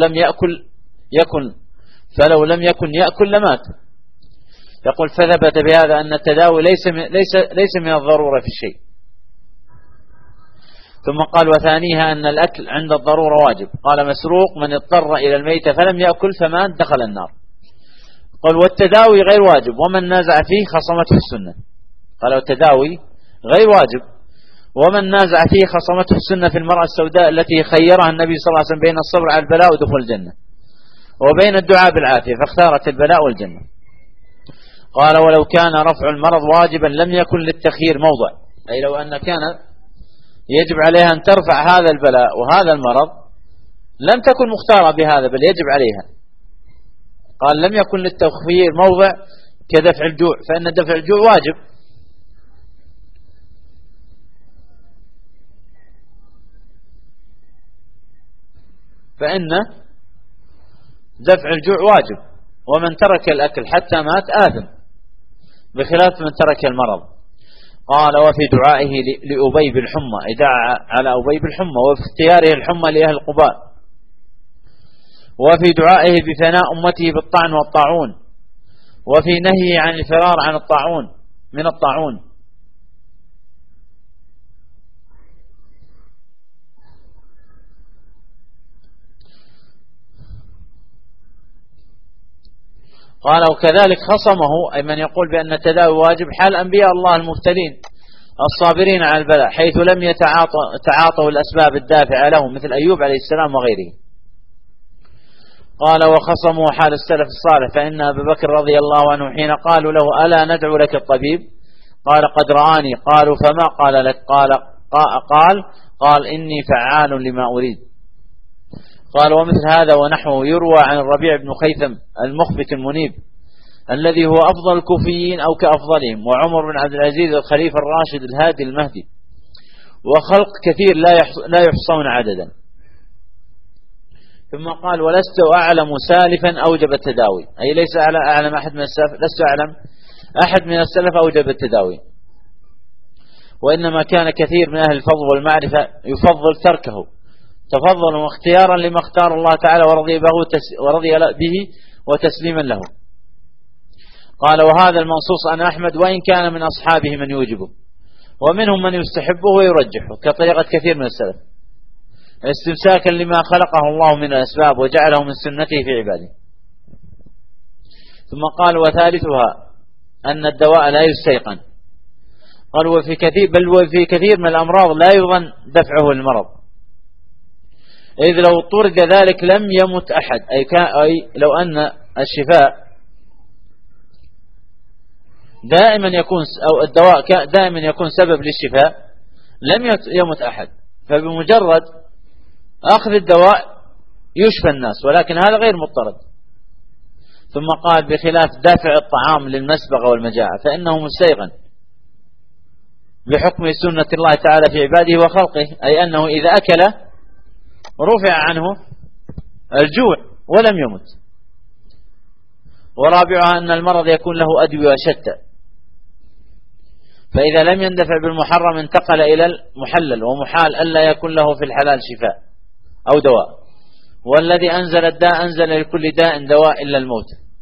لم يكن يأكل لمات. يقول فثبت بهذا أن التداوي ليس من الضرورة في الشيء. ثم قال وثانيها أن الأكل عند الضرورة واجب. قال مسروق من اضطر إلى الميت فلم يأكل فمات دخل النار. قال والتداوي غير واجب ومن نازع فيه خصمته السنة. قال والتداوي غير واجب ومن نازع فيه خصمته السنة في المرأة السوداء التي خيرها النبي صلى الله عليه وسلم بين الصبر على البلاء ودخول الجنة وبين الدعاء بالعافية فاختارت البلاء والجنة. قال ولو كان رفع المرض واجبا لم يكن للتخيير موضع، أي لو أن كان يجب عليها أن ترفع هذا البلاء وهذا المرض لم تكن مختارة بهذا بل يجب عليها. قال لم يكن للتخيير موضع كدفع الجوع، فإن دفع الجوع واجب. فإن دفع الجوع واجب، ومن ترك الأكل حتى مات آثم بخلاف من ترك المرض. قال وفي دعائه لأبي بالحمى، دعا على أبي بالحمى، وفي اختياره الحمى لأهل قباء، وفي دعائه بثناء أمته بالطعن والطاعون، وفي نهيه عن الفرار عن الطاعون من الطاعون. قال وكذلك خصمه، أي من يقول بأن التداوي واجب، حال أنبياء الله المبتلين الصابرين على البلاء حيث لم يتعاطوا الأسباب الدافعة لهم مثل أيوب عليه السلام وغيره. قال وخصموا حال السلف الصالح، فإن أبا بكر رضي الله عنه حين قالوا له ألا ندعو لك الطبيب قال قد رآني. قالوا فما قال لك؟ قال إني فعال لما أريد. قال ومثل هذا ونحوه يروى عن الربيع بن خيثم المخبت المنيب الذي هو أفضل الكوفيين أو كأفضلهم، وعمر بن عبد العزيز الخليفة الراشد الهادي المهدي، وخلق كثير لا يحصون عددا. ثم قال ولست أعلم سالفا أوجب التداوي، أي ليس أعلم أحد من السلف، لست أعلم أحد من السلف أوجب التداوي، وإنما كان كثير من أهل الفضل والمعرفة يفضل تركه تفضلا واختيارا لما اختار الله تعالى ورضي به وتسليما له. قال وهذا المنصوص عن أحمد وإن كان من أصحابه من يوجبه، ومنهم من يستحبه ويرجحه كطريقة كثير من السلف استمساكا لما خلقه الله من الأسباب وجعله من سنته في عباده. ثم قال وثالثها أن الدواء لا يستيقن. قال وفي كثير من الأمراض لا يظن دفعه المرض، إذ لو طرد ذلك لم يمت أحد، أي لو أن الشفاء دائما يكون، أو الدواء دائما يكون سبب للشفاء، لم يمت أحد، فبمجرد أخذ الدواء يشفى الناس، ولكن هذا غير مضطرد. ثم قال بخلاف دافع الطعام للمسبغة والمجاعة فإنه مستيغن بحكم سنة الله تعالى في عباده وخلقه، أي أنه إذا أكل رفع عنه الجوع ولم يمت. ورابعها أن المرض يكون له أدوية شتى، فإذا لم يندفع بالمحرم انتقل إلى المحلل، ومحال ألا يكون له في الحلال شفاء أو دواء. والذي أنزل الداء أنزل لكل داء دواء إلا الموت.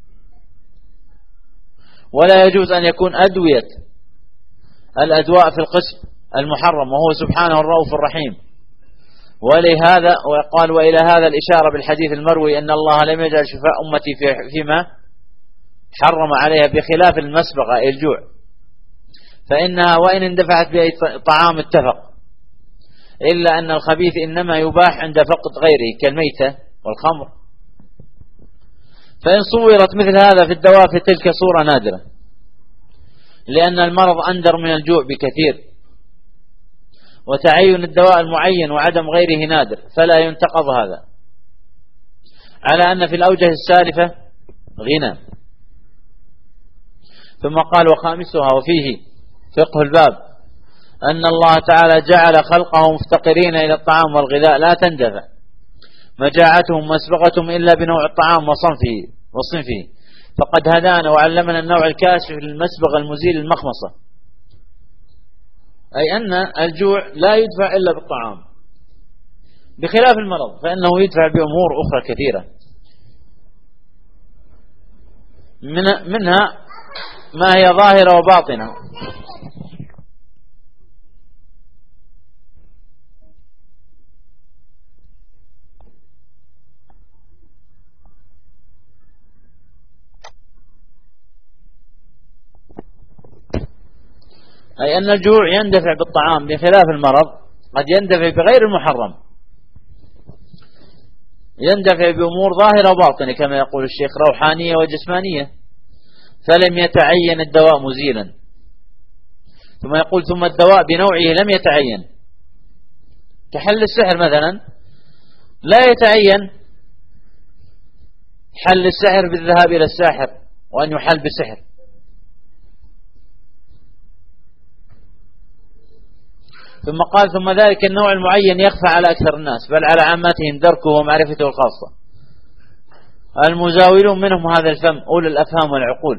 ولا يجوز أن يكون أدوية الأدواء في القسم المحرم، وهو سبحانه الرؤوف الرحيم. ولهذا وقال وإلى هذا الإشارة بالحديث المروي أن الله لم يجعل شفاء أمتي فيما حرم عليها، بخلاف المسبغة أي الجوع، فإنها وإن اندفعت بأي طعام اتفق، إلا أن الخبيث إنما يباح عند فقد غيره كالميتة والخمر. فإن صورت مثل هذا في الدواء فتلك صورة نادرة، لأن المرض أندر من الجوع بكثير، وتعين الدواء المعين وعدم غيره نادر، فلا ينتقض هذا، على أن في الأوجه السالفة غنى. ثم قال وخامسها وفيه فقه الباب أن الله تعالى جعل خلقه مفتقرين إلى الطعام والغذاء لا تندفع مجاعتهم مسبقتهم إلا بنوع الطعام وصنفه، فقد هدانا وعلمنا النوع الكاشف للمسبغ المزيل المخمصة، أي أن الجوع لا يدفع إلا بالطعام، بخلاف المرض فإنه يدفع بأمور أخرى كثيرة، منها ما هي ظاهرة وباطنة. أي أن الجوع يندفع بالطعام بخلاف المرض قد يندفع بغير المحرم، يندفع بأمور ظاهرة وباطنة كما يقول الشيخ، روحانية وجسمانية، فلم يتعين الدواء مزيلا. ثم يقول ثم الدواء بنوعه لم يتعين، كحل السحر مثلا لا يتعين حل السحر بالذهاب إلى الساحر وأن يحل بسحر. ثم قال ثم ذلك النوع المعين يخفى على أكثر الناس، بل على عامتهم دركه ومعرفته الخاصة، المزاولون منهم هذا الفم أولي الأفهام والعقول.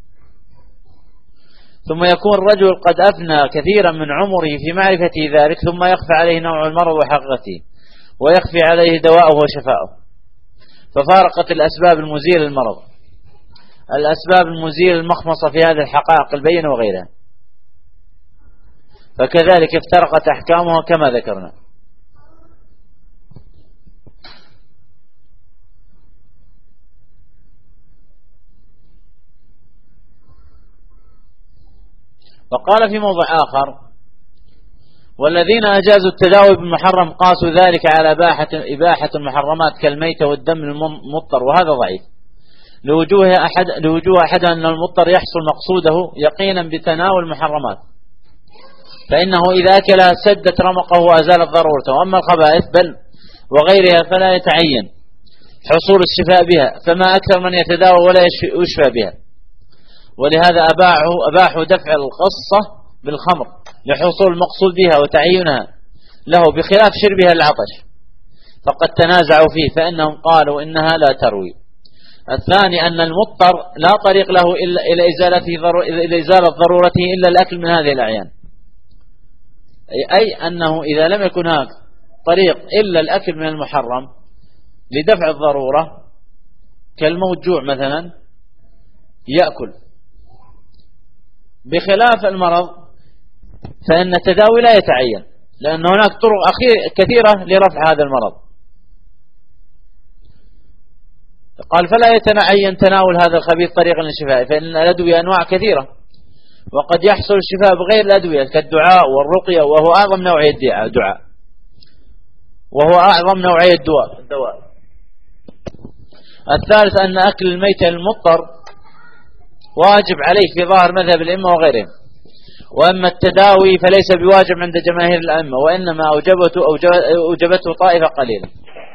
ثم يكون الرجل قد أفنى كثيرا من عمره في معرفة ذلك، ثم يخفى عليه نوع المرض وحقيقته، ويخفي عليه دواءه وشفاؤه، ففارقت الأسباب المزيل للمرض الأسباب المزيل المخمصة في هذه الحقائق البينة وغيرها، فكذلك افترقت أحكامها كما ذكرنا. وقال في موضع آخر والذين أجازوا التداوي بالمحرم قاسوا ذلك على إباحة المحرمات كالميتة والدم المضطر، وهذا ضعيف لوجوه أحد أن المضطر يحصل مقصوده يقينا بتناول المحرمات، فإنه إذا أكلها سدت رمقه وأزالت ضرورته، وأما الخبائث بل وغيرها فلا يتعين حصول الشفاء بها، فما أكثر من يتداوى ولا يشفى بها. ولهذا أباحوا دفع القصة بالخمر لحصول المقصود بها وتعيينها له، بخلاف شربها العطش فقد تنازعوا فيه، فإنهم قالوا إنها لا تروي. الثاني أن المضطر لا طريق له إلا إلى إزالة ضرورته إلا الأكل من هذه الأعيان، أي أنه إذا لم يكن هناك طريق إلا الأكل من المحرم لدفع الضرورة كالموت جوع مثلا يأكل، بخلاف المرض فإن التداوي لا يتعين، لأن هناك طرق كثيرة لرفع هذا المرض. قال فلا يتعين تناول هذا الخبيث طريقا للشفاء، فإن الأدوية أنواع كثيرة، وقد يحصل الشفاء بغير الأدوية كالدعاء والرقية، وهو أعظم نوعية الدعاء، وهو أعظم نوعية الدواء. الثالث أن أكل الميتة المضطر واجب عليه في ظاهر مذهب الأئمة وغيرهم، وأما التداوي فليس بواجب عند جماهير الأئمة، وإنما أوجبته طائفة قليلة.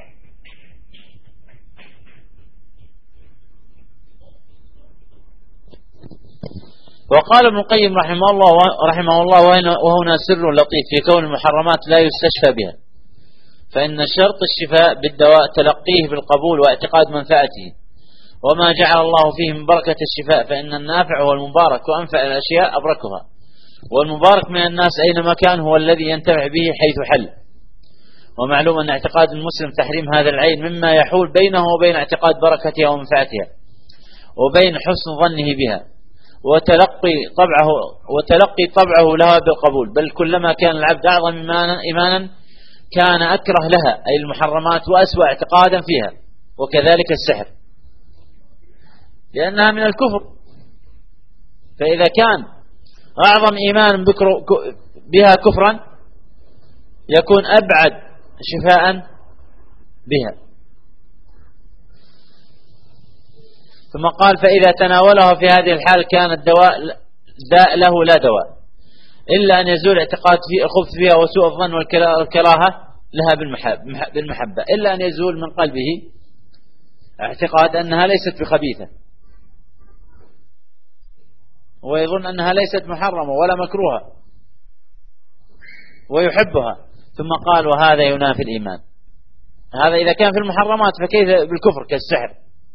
وقال ابن القيم رحمه الله وهنا سر لطيف في كون المحرمات لا يستشفى بها، فإن شرط الشفاء بالدواء تلقيه بالقبول واعتقاد منفعته، وما جعل الله فيه من بركة الشفاء، فإن النافع هو المبارك، وأنفع الأشياء أبركها، والمبارك من الناس أينما كان هو الذي ينتفع به حيث حل. ومعلوم أن اعتقاد المسلم تحريم هذا العين مما يحول بينه وبين اعتقاد بركتها ومنفعتها، وبين حسن ظنه بها، وتلقي طبعه لها بالقبول، بل كلما كان العبد أعظم إيمانا كان أكره لها أي المحرمات وأسوأ اعتقادا فيها، وكذلك السحر لأنها من الكفر، فإذا كان أعظم إيمان بها كفرا يكون أبعد شفاء بها. ثم قال فإذا تناوله في هذه الحال كان الدواء له لا دواء، إلا أن يزول اعتقاد فيه الخبث فيها وسوء الظن والكراهة لها بالمحبة، إلا أن يزول من قلبه اعتقاد أنها ليست بخبيثة، ويظن أنها ليست محرمة ولا مكروهة ويحبها. ثم قال وهذا ينافي الإيمان. هذا إذا كان في المحرمات، فكيف بالكفر كالسحر؟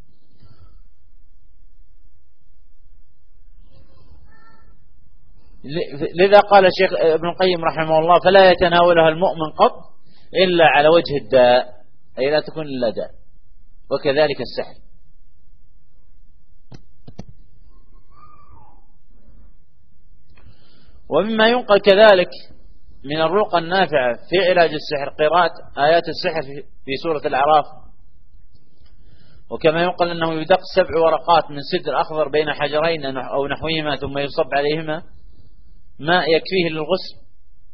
لذا قال الشيخ ابن القيم رحمه الله فلا يتناولها المؤمن قط إلا على وجه الداء، أي لا تكون إلا داء، وكذلك السحر. ومما ينقل كذلك من الرقى النافعة في علاج السحر قراءة آيات السحر في سورة الأعراف، وكما ينقل أنه يدق 7 ورقات من سدر أخضر بين حجرين أو نحوهما، ثم يصب عليهما ماء يكفيه للغسل،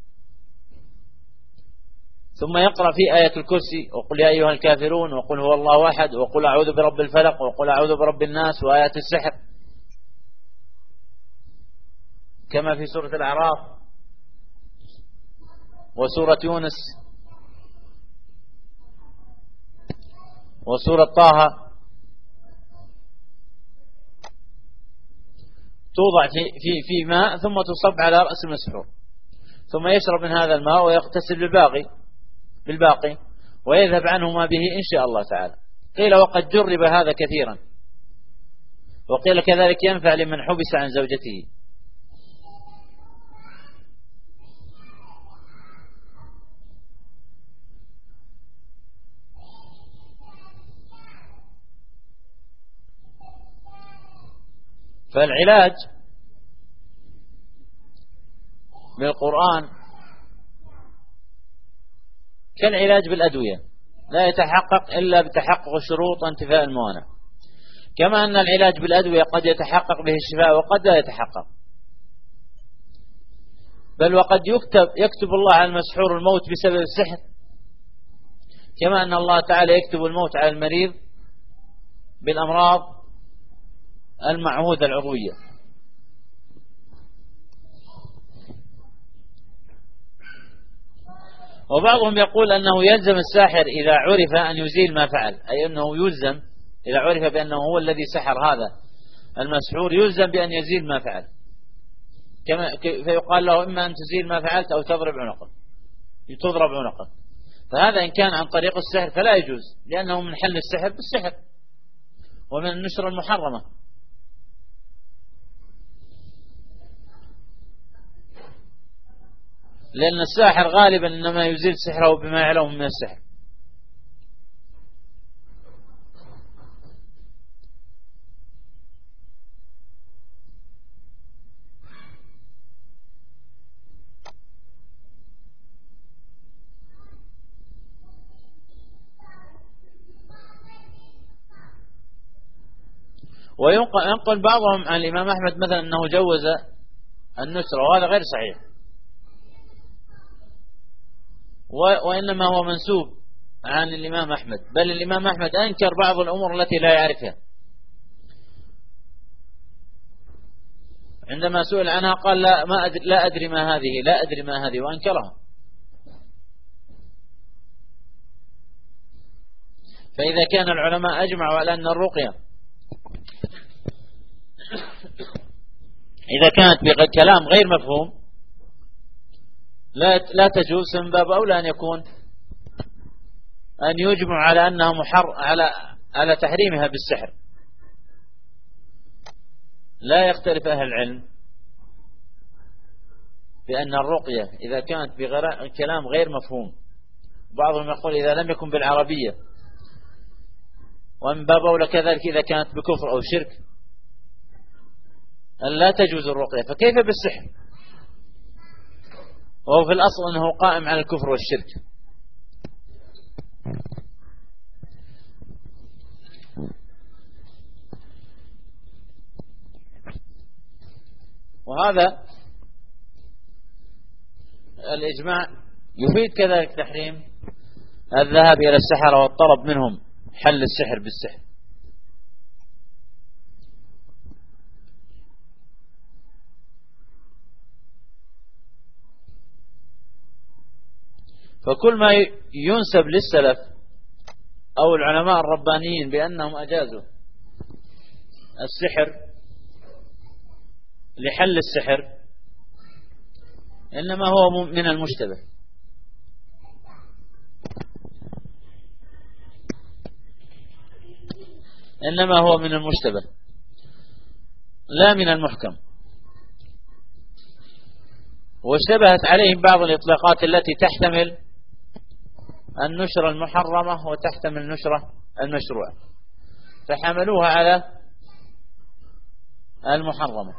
ثم يقرأ في آية الكرسي وقل يا أيها الكافرون وقل هو الله أحد وقل أعوذ برب الفلق وقل أعوذ برب الناس وآيات السحر كما في سورة الأعراف وسورة يونس وسورة طه. توضع في ماء ثم تصب على رأس المسحور، ثم يشرب من هذا الماء ويغتسل بالباقي ويذهب عنه ما به إن شاء الله تعالى. قيل وقد جرب هذا كثيرا، وقيل كذلك ينفع لمن حبس عن زوجته. فالعلاج بالقرآن كالعلاج بالأدوية لا يتحقق إلا بتحقق شروط انتفاء الموانع، كما أن العلاج بالأدوية قد يتحقق به الشفاء وقد لا يتحقق، بل وقد يكتب الله على المسحور الموت بسبب السحر، كما أن الله تعالى يكتب الموت على المريض بالأمراض المعهودة العضوية. وبعضهم يقول أنه يلزم الساحر إذا عرف أن يزيل ما فعل، أي أنه يلزم إذا عرف بأنه هو الذي سحر هذا المسحور يلزم بأن يزيل ما فعل، فيقال له إما أن تزيل ما فعلت أو تضرب عنقه. فهذا إن كان عن طريق السحر فلا يجوز، لأنه من حل السحر بالسحر ومن النشر المحرمة. لأن الساحر غالبا إنما يزيل سحره بما يعلم من السحر. وينقل بعضهم عن الإمام أحمد مثلا أنه جوز النشر، وهذا غير صحيح، وإنما هو منسوب عن الإمام أحمد، بل الإمام أحمد أنكر بعض الأمور التي لا يعرفها. عندما سئل عنها قال لا أدري ما هذه، لا أدري ما هذه، وأنكرها. فإذا كان العلماء أجمعوا على أن الرقية إذا كانت بكلام غير مفهوم لا تجوز، من باب أولى أن يكون أن يجمع على أنها على تحريمها بالسحر. لا يختلف أهل العلم بأن الرقية إذا كانت بكلام غير مفهوم، بعضهم يقول إذا لم يكن بالعربية، ومن باب أولى كذلك إذا كانت بكفر أو شرك أن لا تجوز الرقية، فكيف بالسحر وهو في الأصل أنه قائم على الكفر والشرك. وهذا الإجماع يفيد كذلك تحريم الذهاب إلى السحرة والطلب منهم حل السحر بالسحر. فكل ما ينسب للسلف أو العلماء الربانيين بأنهم أجازوا السحر لحل السحر إنما هو من المشتبه، إنما هو من المشتبه لا من المحكم. واشتبهت عليهم بعض الإطلاقات التي تحتمل النشرة المحرمة وتحتمل النشرة المشروعة، فحملوها على المحرمة.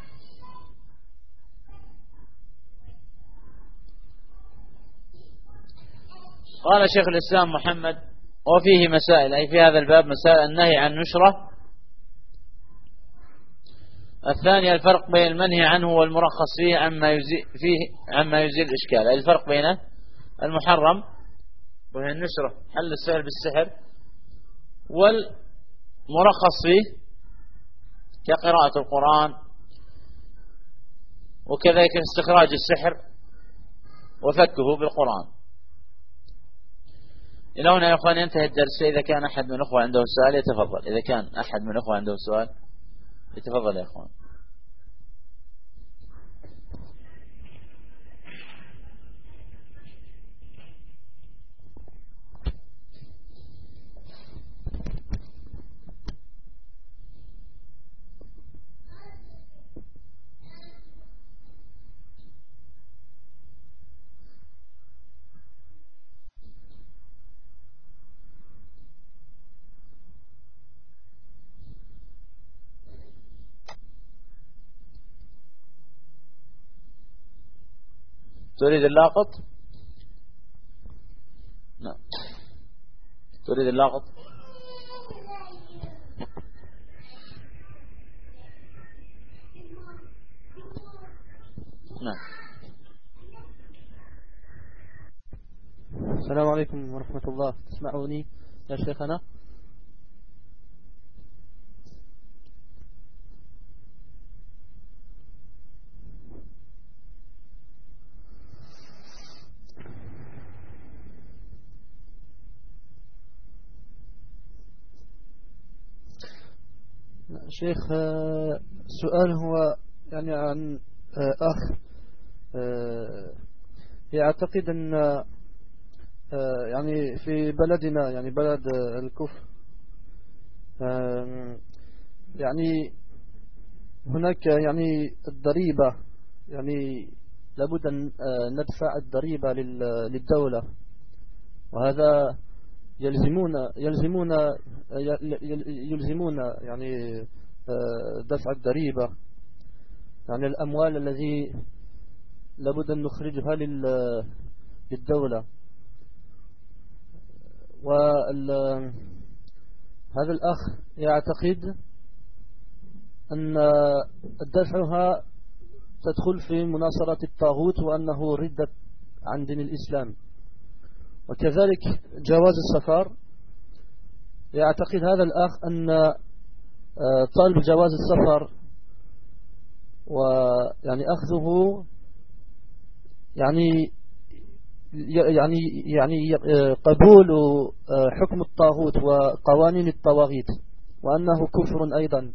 قال شيخ الإسلام محمد: وفيه مسائل، أي في هذا الباب مسائل النهي عن نشرة. الثانية الفرق بين المنهي عنه والمرخص فيه عما يزيل الإشكال، أي الفرق بين المحرم وهي النشرة حل السحر بالسحر والمرخص فيه كقراءة القرآن وكذلك استخراج السحر وفكه بالقرآن. إلى هنا يا أخوان ينتهي الدرس. إذا كان أحد من الأخوة عنده سؤال يتفضل. إذا كان أحد من الأخوة عنده سؤال يتفضل يا أخوان. تريد اللاقط؟ نعم. تريد اللاقط؟ نعم. السلام عليكم ورحمة الله. تسمعوني يا شيخنا؟ شيخ، السؤال هو يعني عن أخ يعتقد أن يعني في بلدنا، يعني بلد الكفر، يعني هناك يعني الضريبة، يعني لابد أن ندفع الضريبة للدولة، وهذا يلزمون يعني دفع الضريبة، يعني الأموال الذي لابد أن نخرجها للدولة. وهذا الأخ يعتقد أن دفعها تدخل في مناصرة الطاغوت، وأنه ردة عن دين الإسلام، وكذلك جواز السفر. يعتقد هذا الأخ أن طالب جواز السفر ويعني أخذه يعني قبول حكم الطاغوت وقوانين الطواغيت، وأنه كفر أيضا.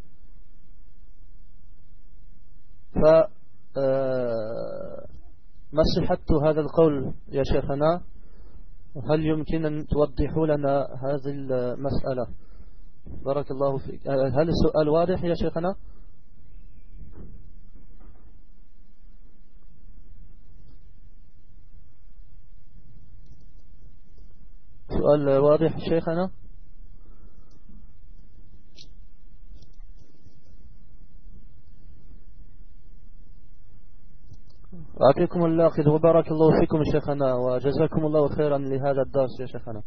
ما صحة هذا القول يا شيخنا؟ هل يمكن أن توضحوا لنا هذه المسألة؟ بارك الله فيك. هل السؤال واضح يا شيخنا؟ سؤال واضح شيخنا؟ أعطيكم الله خير وبارك الله فيكم شيخنا، وجزاكم الله خيرا لهذا الدرس يا شيخنا.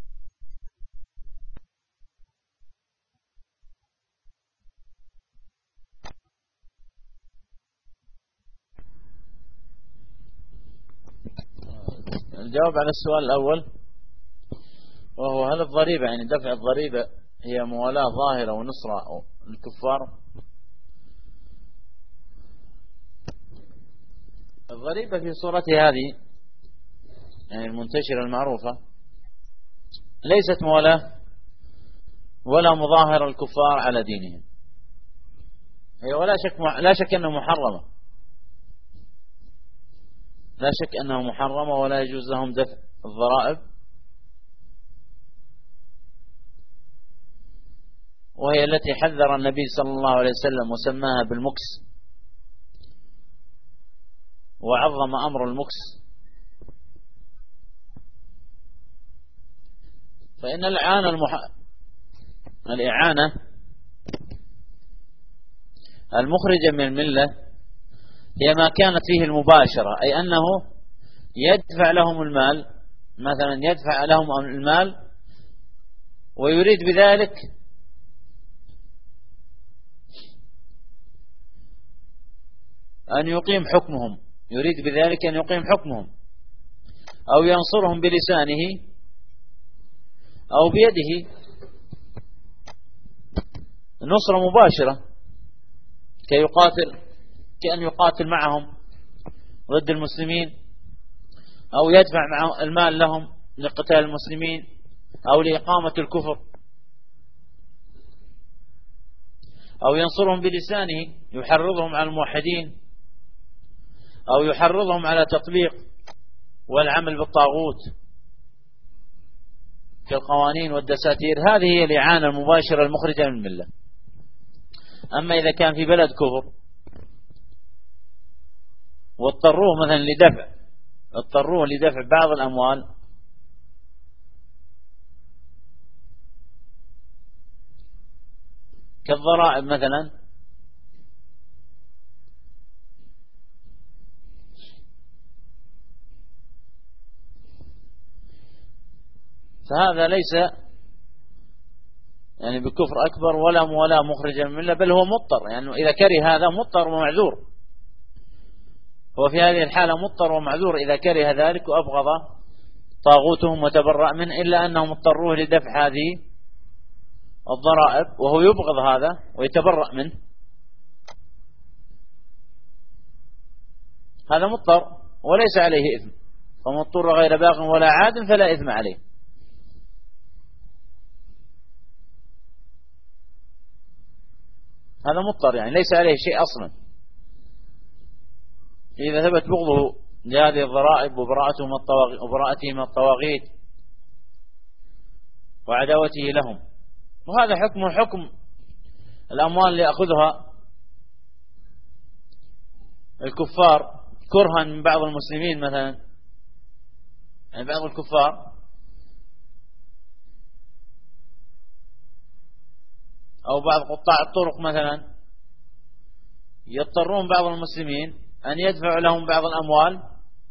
الجواب على السؤال الأول، وهو هل الضريبة يعني دفع الضريبة هي موالاة ظاهرة ونصرة للكفار؟ الضريبة في صورتها هذه يعني المنتشرة المعروفة ليست موالاة ولا مظاهرة الكفار على دينهم، هي لا شك أنها محرمة، لا شك أنها محرمة ولا يجوز لهم دفع الضرائب، وهي التي حذر النبي صلى الله عليه وسلم وسماها بالمكس وعظم أمر المكس. فإن الإعانة المخرجة من الملة هي ما كانت فيه المباشرة، أي أنه يدفع لهم المال، مثلا يدفع لهم المال ويريد بذلك أن يقيم حكمهم، يريد بذلك أن يقيم حكمهم أو ينصرهم بلسانه أو بيده نصرة مباشرة كأن يقاتل معهم ضد المسلمين، أو يدفع مع المال لهم لقتال المسلمين أو لإقامة الكفر، أو ينصرهم بلسانه يحرضهم على الموحدين أو يحرضهم على تطبيق والعمل بالطاغوت كالقوانين والدساتير. هذه هي الإعانة المباشرة المخرجة من الملة. أما إذا كان في بلد كفر واضطروه مثلا لدفع بعض الأموال كالضرائب مثلا، فهذا ليس يعني بكفر أكبر ولا موالاة مخرجة من الملة، بل هو مضطر، يعني إذا كره هذا مضطر ومعذور، هو في هذه الحالة مضطر ومعذور إذا كره ذلك وأبغض طاغوتهم وتبرأ منه، إلا أنهم اضطروه لدفع هذه الضرائب وهو يبغض هذا ويتبرأ منه، هذا مضطر وليس عليه إثم، فمن اضطر غير باغ ولا عاد فلا إثم عليه. هذا مضطر يعني ليس عليه شيء أصلا، إذا ثبت بغضه لهذه الضرائب وبراءتهم الطواغيت وعداوته لهم. وهذا حكم الأموال اللي يأخذها الكفار كرها من بعض المسلمين، مثلا يعني بعض الكفار أو بعض قطاع الطرق مثلا يضطرون بعض المسلمين أن يدفعوا لهم بعض الأموال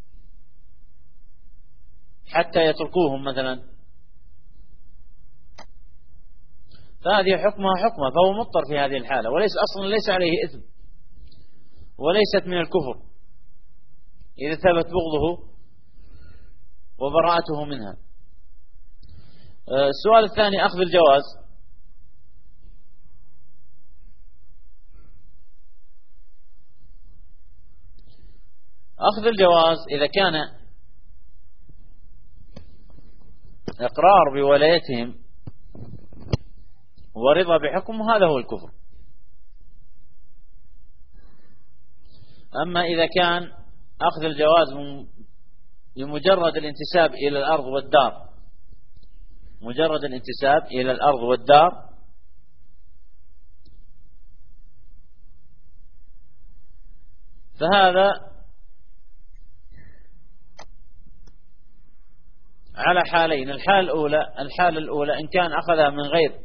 حتى يتركوهم مثلا، فهذه حكمها فهو مضطر في هذه الحالة، وليس أصلا ليس عليه إثم وليست من الكفر إذا ثبت بغضه وبراءته منها. السؤال الثاني أخذ الجواز. أخذ الجواز إذا كان إقرار بولايتهم ورضا بحكم هذا هو الكفر. أما إذا كان أخذ الجواز بمجرد الانتساب إلى الأرض والدار، مجرد الانتساب إلى الأرض والدار، فهذا على حالين. الحالة الأولى إن كان أخذها من غير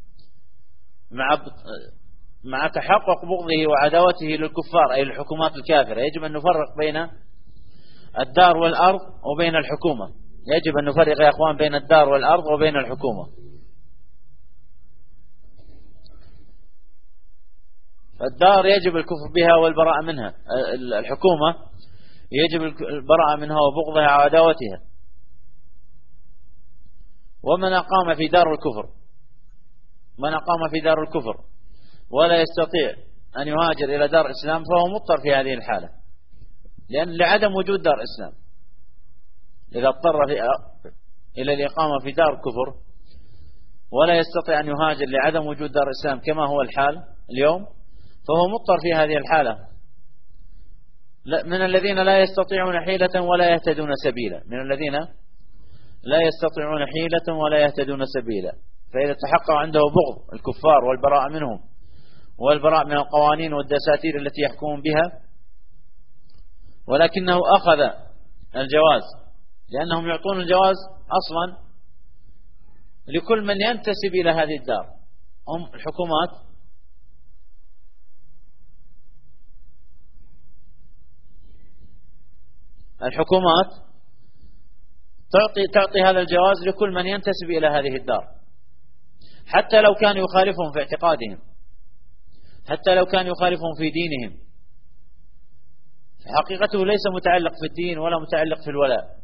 مع تحقق بغضه وعداوته للكفار أي الحكومات الكافرة، يجب أن نفرق بين الدار والأرض وبين الحكومة. يجب أن نفرق يا أخوان بين الدار والأرض وبين الحكومة. الدار يجب الكفر بها والبراءة منها، الحكومة يجب البراءة منها وبغضها وعداوتها. ومن أقام في دار الكفر، من أقام في دار الكفر ولا يستطيع أن يهاجر إلى دار الإسلام فهو مضطر في هذه الحالة، لأن لعدم وجود دار إسلام. إذا اضطر إلى الإقامة في دار الكفر ولا يستطيع أن يهاجر لعدم وجود دار الإسلام كما هو الحال اليوم، فهو مضطر في هذه الحالة. من الذين لا يستطيعون حيلة ولا يهتدون سبيلا، من الذين لا يستطيعون حيلة ولا يهتدون سبيلا. فإذا تحقق عنده بغض الكفار والبراء منهم والبراء من القوانين والدساتير التي يحكمون بها، ولكنه أخذ الجواز، لأنهم يعطون الجواز أصلا لكل من ينتسب إلى هذه الدار، هم الحكومات. الحكومات تعطي هذا الجواز لكل من ينتسب إلى هذه الدار، حتى لو كان يخالفهم في اعتقادهم، حتى لو كان يخالفهم في دينهم. حقيقته ليس متعلق في الدين ولا متعلق في الولاء.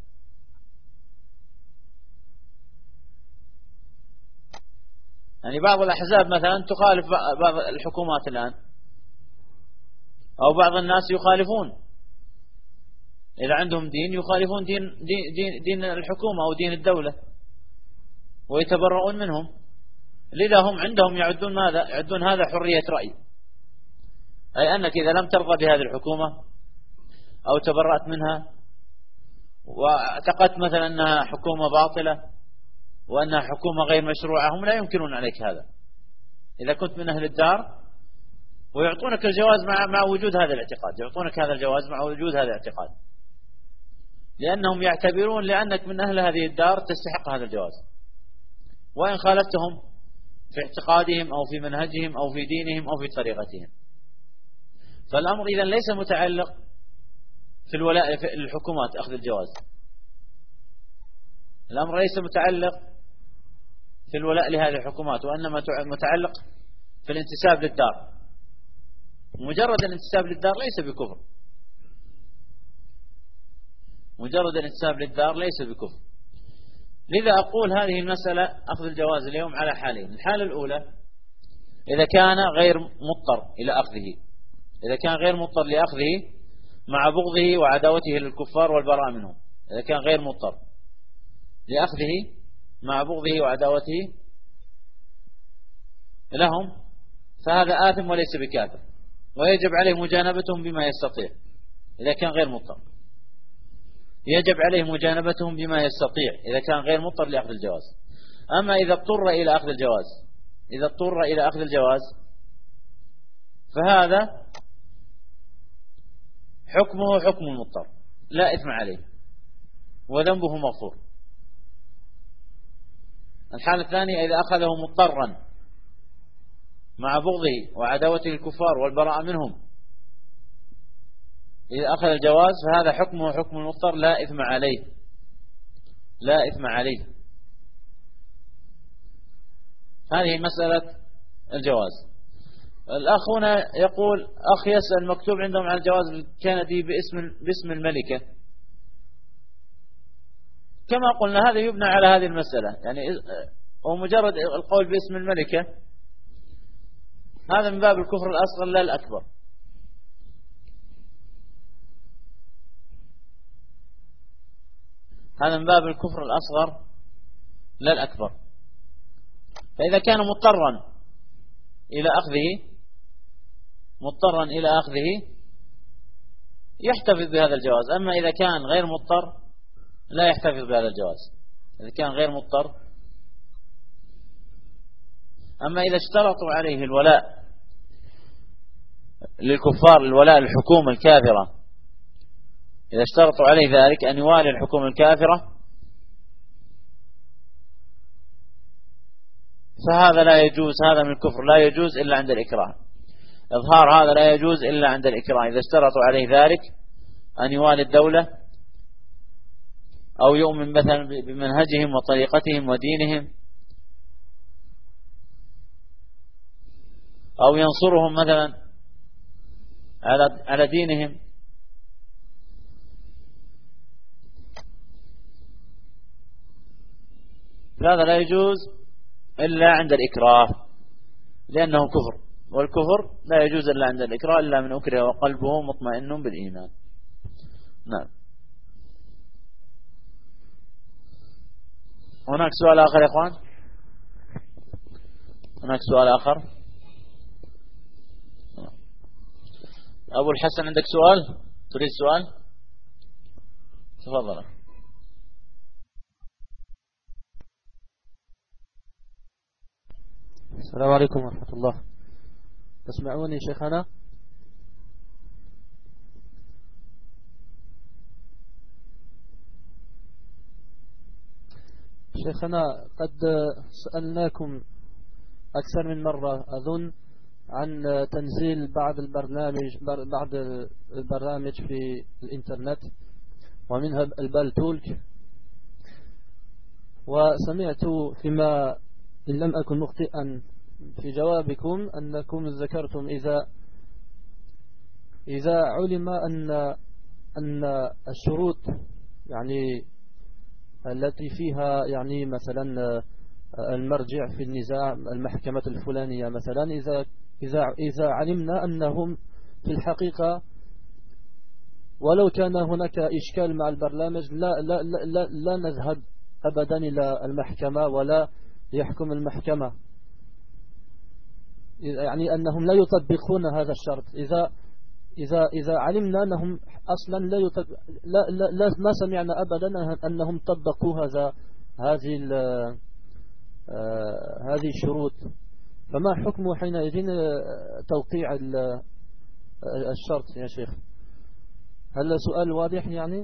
يعني بعض الأحزاب مثلا تخالف بعض الحكومات الآن، أو بعض الناس يخالفون، إذا عندهم دين يخالفون دين الحكومة أو دين الدولة ويتبرؤون منهم. لذا هم عندهم يعدون ماذا؟ يعدون هذا حرية رأي، أي أنك إذا لم ترضى بهذه الحكومة أو تبرأت منها واعتقدت مثلا أنها حكومة باطلة وأنها حكومة غير مشروعة، هم لا يمكنون عليك هذا إذا كنت من أهل الدار، ويعطونك الجواز مع وجود هذا الاعتقاد، يعطونك هذا الجواز مع وجود هذا الاعتقاد، لأنهم يعتبرون لأنك من أهل هذه الدار تستحق هذا الجواز، وإن خالفتهم في اعتقادهم أو في منهجهم أو في دينهم أو في طريقتهم. فالأمر إذن ليس متعلق في الولاء في الحكومات أخذ الجواز، الأمر ليس متعلق في الولاء لهذه الحكومات، وإنما متعلق في الانتساب للدار. مجرد الانتساب للدار ليس بكفر، مجرد الانتساب للدار ليس بكفر. لذا أقول هذه المسألة أخذ الجواز اليوم على حالين. الحالة الأولى إذا كان غير مضطر إلى أخذه، إذا كان غير مضطر لأخذه مع بغضه وعداوته للكفار والبراء منهم، إذا كان غير مضطر لأخذه مع بغضه وعداوته لهم، فهذا آثم وليس بكافر، ويجب عليه مجانبتهم بما يستطيع. إذا كان غير مضطر يجب عليه مجانبتهم بما يستطيع إذا كان غير مضطر لأخذ الجواز. أما إذا اضطر إلى أخذ الجواز، إذا اضطر إلى أخذ الجواز فهذا حكمه حكم المضطر لا إثم عليه وذنبه مغفور. الحالة الثانية إذا أخذه مضطرا مع بغضه وعداوته الكفار والبراء منهم، إذا أخذ الجواز فهذا حكمه حكم المضطر لا إثم عليه، لا إثم عليه. هذه مسألة الجواز. الأخ هنا يقول أخ يسأل مكتوب عندهم على الجواز الكندي باسم الملكة، كما قلنا هذا يبنى على هذه المسألة، يعني ومجرد القول باسم الملكة هذا من باب الكفر الأصغر لا الأكبر. هذا من باب الكفر الأصغر لا الأكبر. فإذا كان مضطرا إلى أخذه يحتفظ بهذا الجواز. أما إذا كان غير مضطر لا يحتفظ بهذا الجواز. إذا كان غير مضطر. أما إذا اشترطوا عليه الولاء للكفار، الولاء الحكومة الكافرة، إذا اشترطوا عليه ذلك أن يوالي الحكومة الكافرة فهذا لا يجوز. هذا من الكفر لا يجوز إلا عند الإكراه. إظهار هذا لا يجوز إلا عند الإكراه. إذا اشترطوا عليه ذلك أن يوالي الدولة أو يؤمن مثلا بمنهجهم وطريقتهم ودينهم أو ينصرهم مثلا على دينهم، هذا لا يجوز إلا عند الإكراه لأنه كفر، والكفر لا يجوز إلا عند الإكراه إلا من أكره وقلبه مطمئن بالإيمان. نعم. هناك سؤال آخر يا إخوان؟ هناك سؤال آخر؟ أبو الحسن عندك سؤال؟ تريد سؤال؟ تفضل. السلام عليكم ورحمة الله. تسمعوني شيخنا؟ شيخنا قد سألناكم أكثر من مرة أظن عن تنزيل بعض البرامج في الإنترنت ومنها البالتولك، وسمعت فيما إن لم أكن مخطئا في جوابكم أنكم ذكرتم إذا علم أن الشروط يعني التي فيها يعني مثلا المرجع في النزاع المحكمة الفلانية مثلا، إذا علمنا أنهم في الحقيقة ولو كان هناك إشكال مع البرنامج لا نذهب أبدا إلى المحكمة ولا يحكم المحكمة، يعني أنهم لا يطبقون هذا الشرط. إذا علمنا أنهم أصلا ما سمعنا أبدا أنهم طبقوا هذه الشروط، فما حكم حينئذ توقيع الشرط يا شيخ؟ هل سؤال واضح يعني؟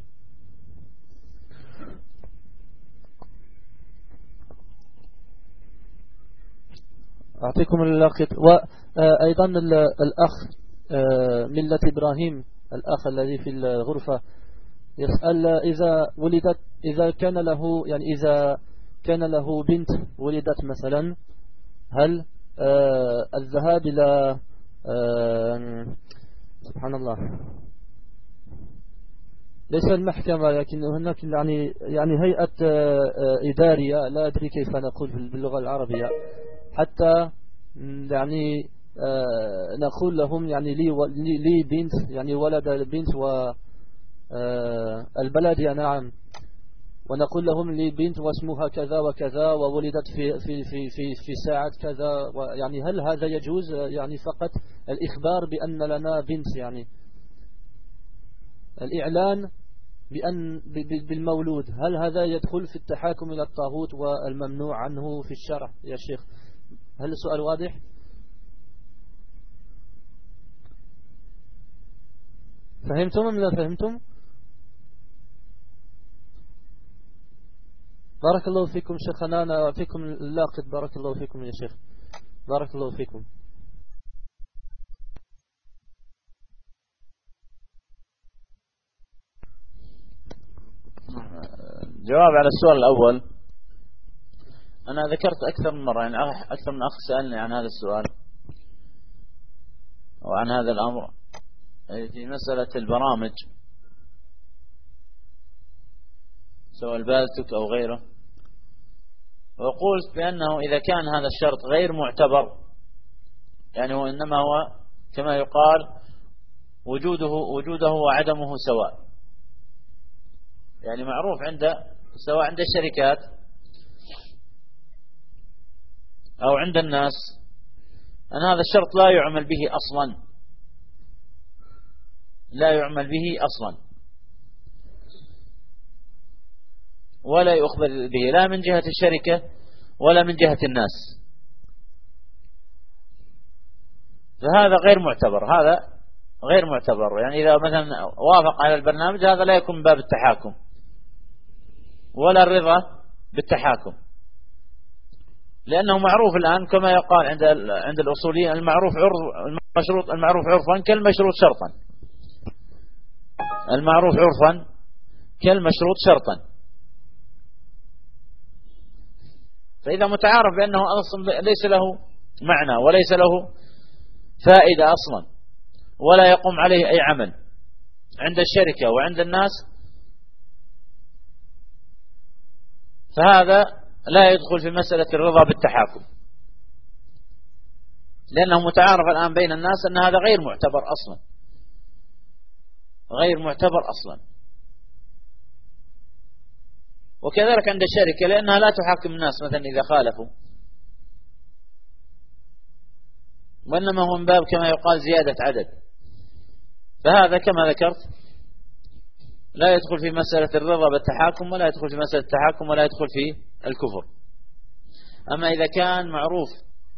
أعطيكم اللقط. وأيضا الأخ ملة إبراهيم، الأخ الذي في الغرفة، يسأل إذا كان له بنت ولدت مثلا، هل الذهاب إلى سبحان الله ليس المحكمة لكن هناك يعني هيئة إدارية، لا أدري كيف نقول باللغة العربية، حتى يعني نقول لهم يعني لي بنت، يعني ولد البنت والبلد نعم، ونقول لهم لي بنت واسمها كذا وكذا وولدت في ساعة كذا، يعني هل هذا يجوز؟ يعني فقط الإخبار بأن لنا بنت، يعني الإعلان بالمولود، هل هذا يدخل في التحاكم إلى الطاغوت والممنوع عنه في الشرع يا شيخ؟ هل السؤال واضح؟ فهمتم أم لا فهمتم؟ بارك الله فيكم شيخنا، أنا أعطيكم اللاقط. بارك الله فيكم يا شيخ، بارك الله فيكم. جواب على السؤال الأول، أنا ذكرت أكثر من مرة، يعني أكثر من أخ سألني عن هذا السؤال وعن هذا الأمر في مسألة البرامج، سواء البالتك أو غيره. وقلت بأنه إذا كان هذا الشرط غير معتبر، يعني وإنما هو كما يقال وجوده وعدمه سواء، يعني معروف سواء عند الشركات أو عند الناس أن هذا الشرط لا يعمل به أصلا، لا يعمل به أصلا ولا يخبر به لا من جهة الشركة ولا من جهة الناس، فهذا غير معتبر. هذا غير معتبر، يعني إذا مثلا وافق على البرنامج هذا لا يكون باب التحاكم ولا الرضا بالتحاكم، لأنه معروف الآن كما يقال عند الأصوليين المعروف عرفا كالمشروط شرطا، المعروف عرفا كالمشروط شرطا. فإذا متعارف بأنه أصلا ليس له معنى وليس له فائدة أصلا ولا يقوم عليه أي عمل عند الشركة وعند الناس، فهذا لا يدخل في مسألة الرضا بالتحاكم، لأنه متعارف الآن بين الناس أن هذا غير معتبر أصلا، غير معتبر أصلا. وكذلك عند الشركة لأنها لا تحاكم الناس مثلا إذا خالفوا، وإنما هو من باب كما يقال زيادة عدد، فهذا كما ذكرت لا يدخل في مسألة الرضا بالتحاكم ولا يدخل في مسألة التحاكم ولا يدخل في الكفر. أما إذا كان معروف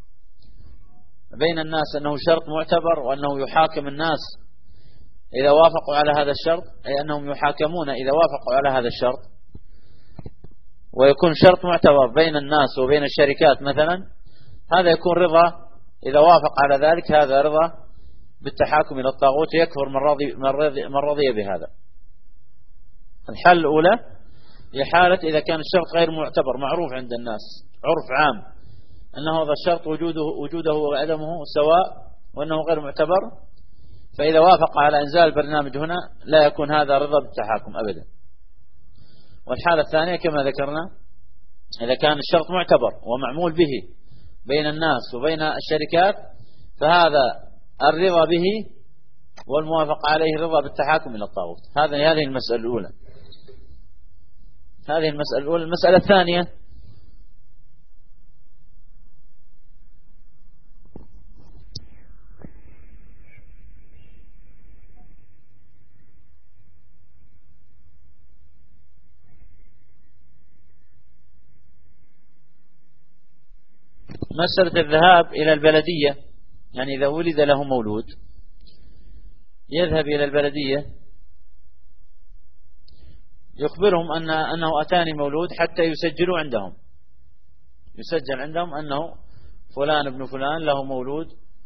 بين الناس أنه شرط معتبر وأنه يحاكم الناس إذا وافقوا على هذا الشرط، أي أنهم يحاكمون إذا وافقوا على هذا الشرط، ويكون شرط معتبر بين الناس وبين الشركات مثلا، هذا يكون رضا إذا وافق على ذلك، هذا رضا بالتحاكم إلى الطاغوت، يكفر من رضي بهذا. الحالة الأولى هي حالة إذا كان الشرط غير معتبر معروف عند الناس عرف عام أنه هذا الشرط وجوده وعدمه سواء وأنه غير معتبر، فإذا وافق على إنزال البرنامج هنا لا يكون هذا رضا بالتحاكم أبدا. والحالة الثانية كما ذكرنا إذا كان الشرط معتبر ومعمول به بين الناس وبين الشركات، فهذا الرضا به والموافقة عليه الرضا بالتحاكم إلى الطاغوت. هذه المسألة الأولى. المسألة الثانية مسألة الذهاب إلى البلدية، يعني إذا ولد له مولود يذهب إلى البلدية يخبرهم أنه أتاني مولود حتى يسجلوا عندهم، يسجل عندهم أنه فلان ابن فلان له مولود،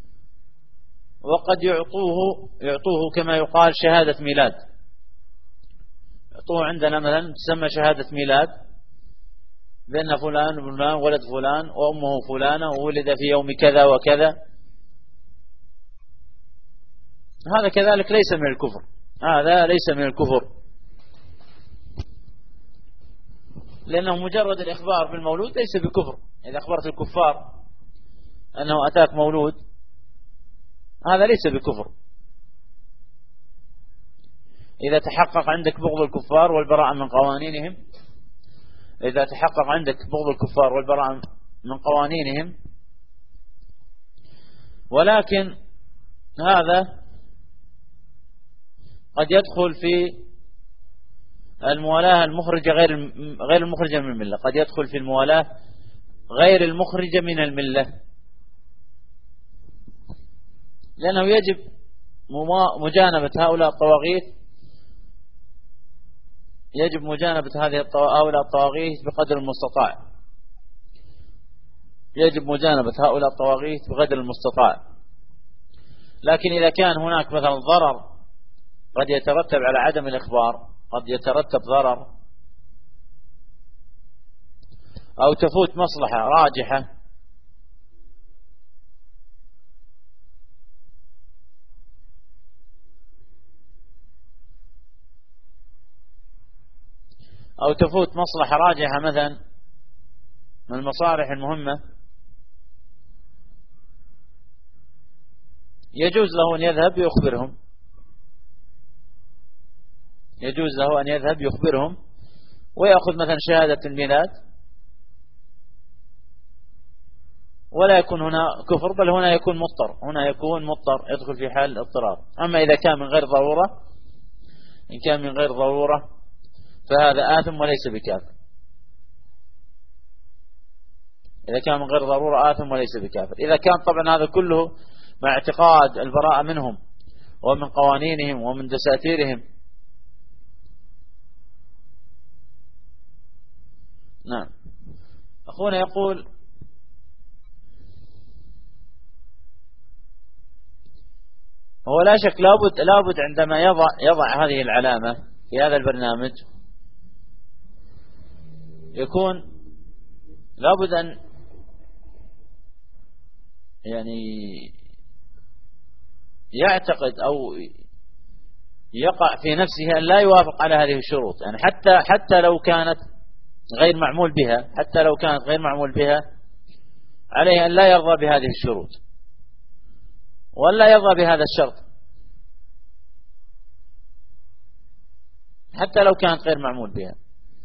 وقد يعطوه كما يقال شهادة ميلاد، يعطوه عندنا مثلا تسمى شهادة ميلاد بأن فلان ابن فلان ولد فلان وأمه فلانة وولد في يوم كذا وكذا. هذا كذلك ليس من الكفر، هذا ليس من الكفر، لأنه مجرد الإخبار بالمولود ليس بكفر. إذا أخبرت الكفار أنه أتاك مولود هذا ليس بكفر، إذا تحقق عندك بغض الكفار والبراءة من قوانينهم، إذا تحقق عندك بغض الكفار والبراءة من قوانينهم. ولكن هذا قد يدخل في الموالاة المخرجة غير المخرجة من الملة، قد يدخل في الموالاة غير المخرجة من الملة، لأنه يجب مجانبة هؤلاء الطواغيت، يجب مجانبة هؤلاء الطواغيت بقدر المستطاع، يجب مجانبة هؤلاء الطواغيت بقدر المستطاع. لكن إذا كان هناك مثلا ضرر قد يترتب على عدم الإخبار، قد يترتب ضرر أو تفوت مصلحة راجحة، أو تفوت مصلحة راجحة مثلا من المصالح المهمة، يجوز له أن يذهب يخبرهم، يجوز له أن يذهب يخبرهم ويأخذ مثلا شهادة الميلاد، ولا يكون هنا كفر، بل هنا يكون مضطر، هنا يكون مضطر يدخل في حال الاضطرار. أما إذا كان من غير ضرورة، إن كان من غير ضرورة فهذا آثم وليس بكافر. إذا كان من غير ضرورة آثم وليس بكافر. إذا كان طبعا هذا كله مع اعتقاد البراءة منهم ومن قوانينهم ومن دساتيرهم. نعم. أخونا يقول: هو لا شك لابد عندما يضع هذه العلامة في هذا البرنامج يكون لابد أن يعني يعتقد أو يقع في نفسه أن لا يوافق على هذه الشروط، يعني حتى لو كانت غير معمول بها، حتى لو كانت غير معمول بها، عليه أن لا يرضى بهذه الشروط ولا يرضى بهذا الشرط حتى لو كانت غير معمول بها.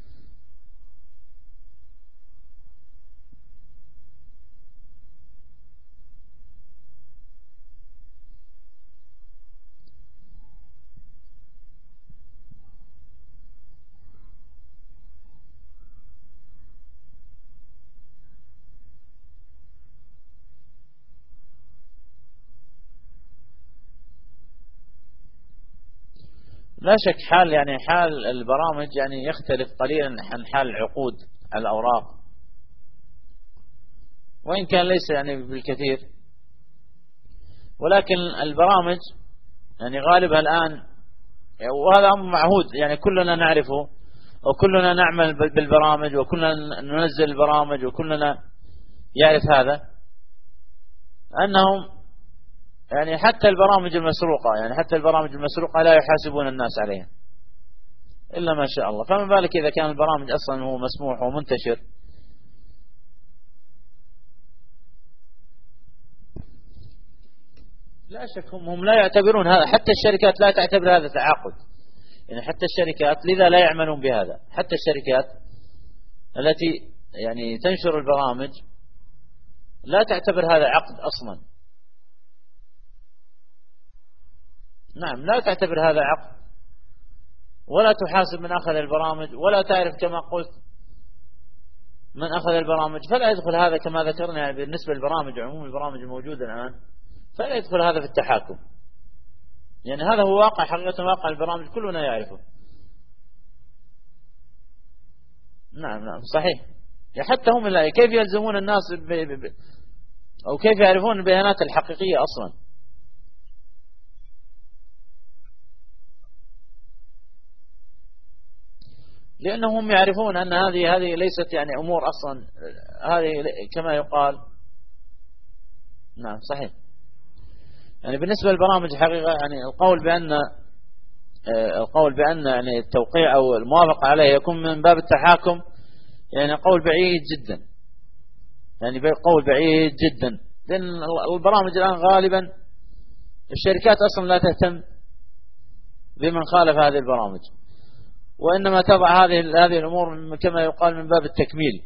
لا شك حال البرامج يعني يختلف قليلا عن حال العقود الأوراق، وإن كان ليس يعني بالكثير، ولكن البرامج يعني غالبها الآن، وهذا أمر معهود يعني كلنا نعرفه وكلنا نعمل بالبرامج وكلنا ننزل البرامج وكلنا يعرف هذا، أنهم يعني حتى البرامج المسروقة لا يحاسبون الناس عليها إلا ما شاء الله، فما بالك إذا كان البرامج أصلا هو مسموح ومنتشر. لا شك هم لا يعتبرون هذا، حتى الشركات لا تعتبر هذا تعاقد، يعني حتى الشركات لذا لا يعملون بهذا، حتى الشركات التي يعني تنشر البرامج لا تعتبر هذا عقد أصلا. نعم، لا تعتبر هذا عقد، ولا تحاسب من أخذ البرامج، ولا تعرف كما قلت من أخذ البرامج، فلا يدخل هذا كما ذكرنا يعني بالنسبة للبرامج، عموم البرامج الموجودة الآن، فلا يدخل هذا في التحاكم، يعني هذا هو واقع، حقيقة واقع البرامج كلنا يعرفه. نعم صحيح. حتى هم كيف يلزمون الناس أو كيف يعرفون البيانات الحقيقية أصلا؟ لأنهم يعرفون أن هذه ليست يعني أمور أصلا، هذه كما يقال. نعم صحيح. يعني بالنسبة للبرامج حقيقة يعني القول بأن يعني التوقيع أو الموافقة عليه يكون من باب التحاكم، يعني قول بعيد جدا، يعني قول بعيد جدا، لأن البرامج الآن غالبا الشركات أصلا لا تهتم بمن خالف هذه البرامج، وإنما تضع هذه الأمور كما يقال من باب التكميل،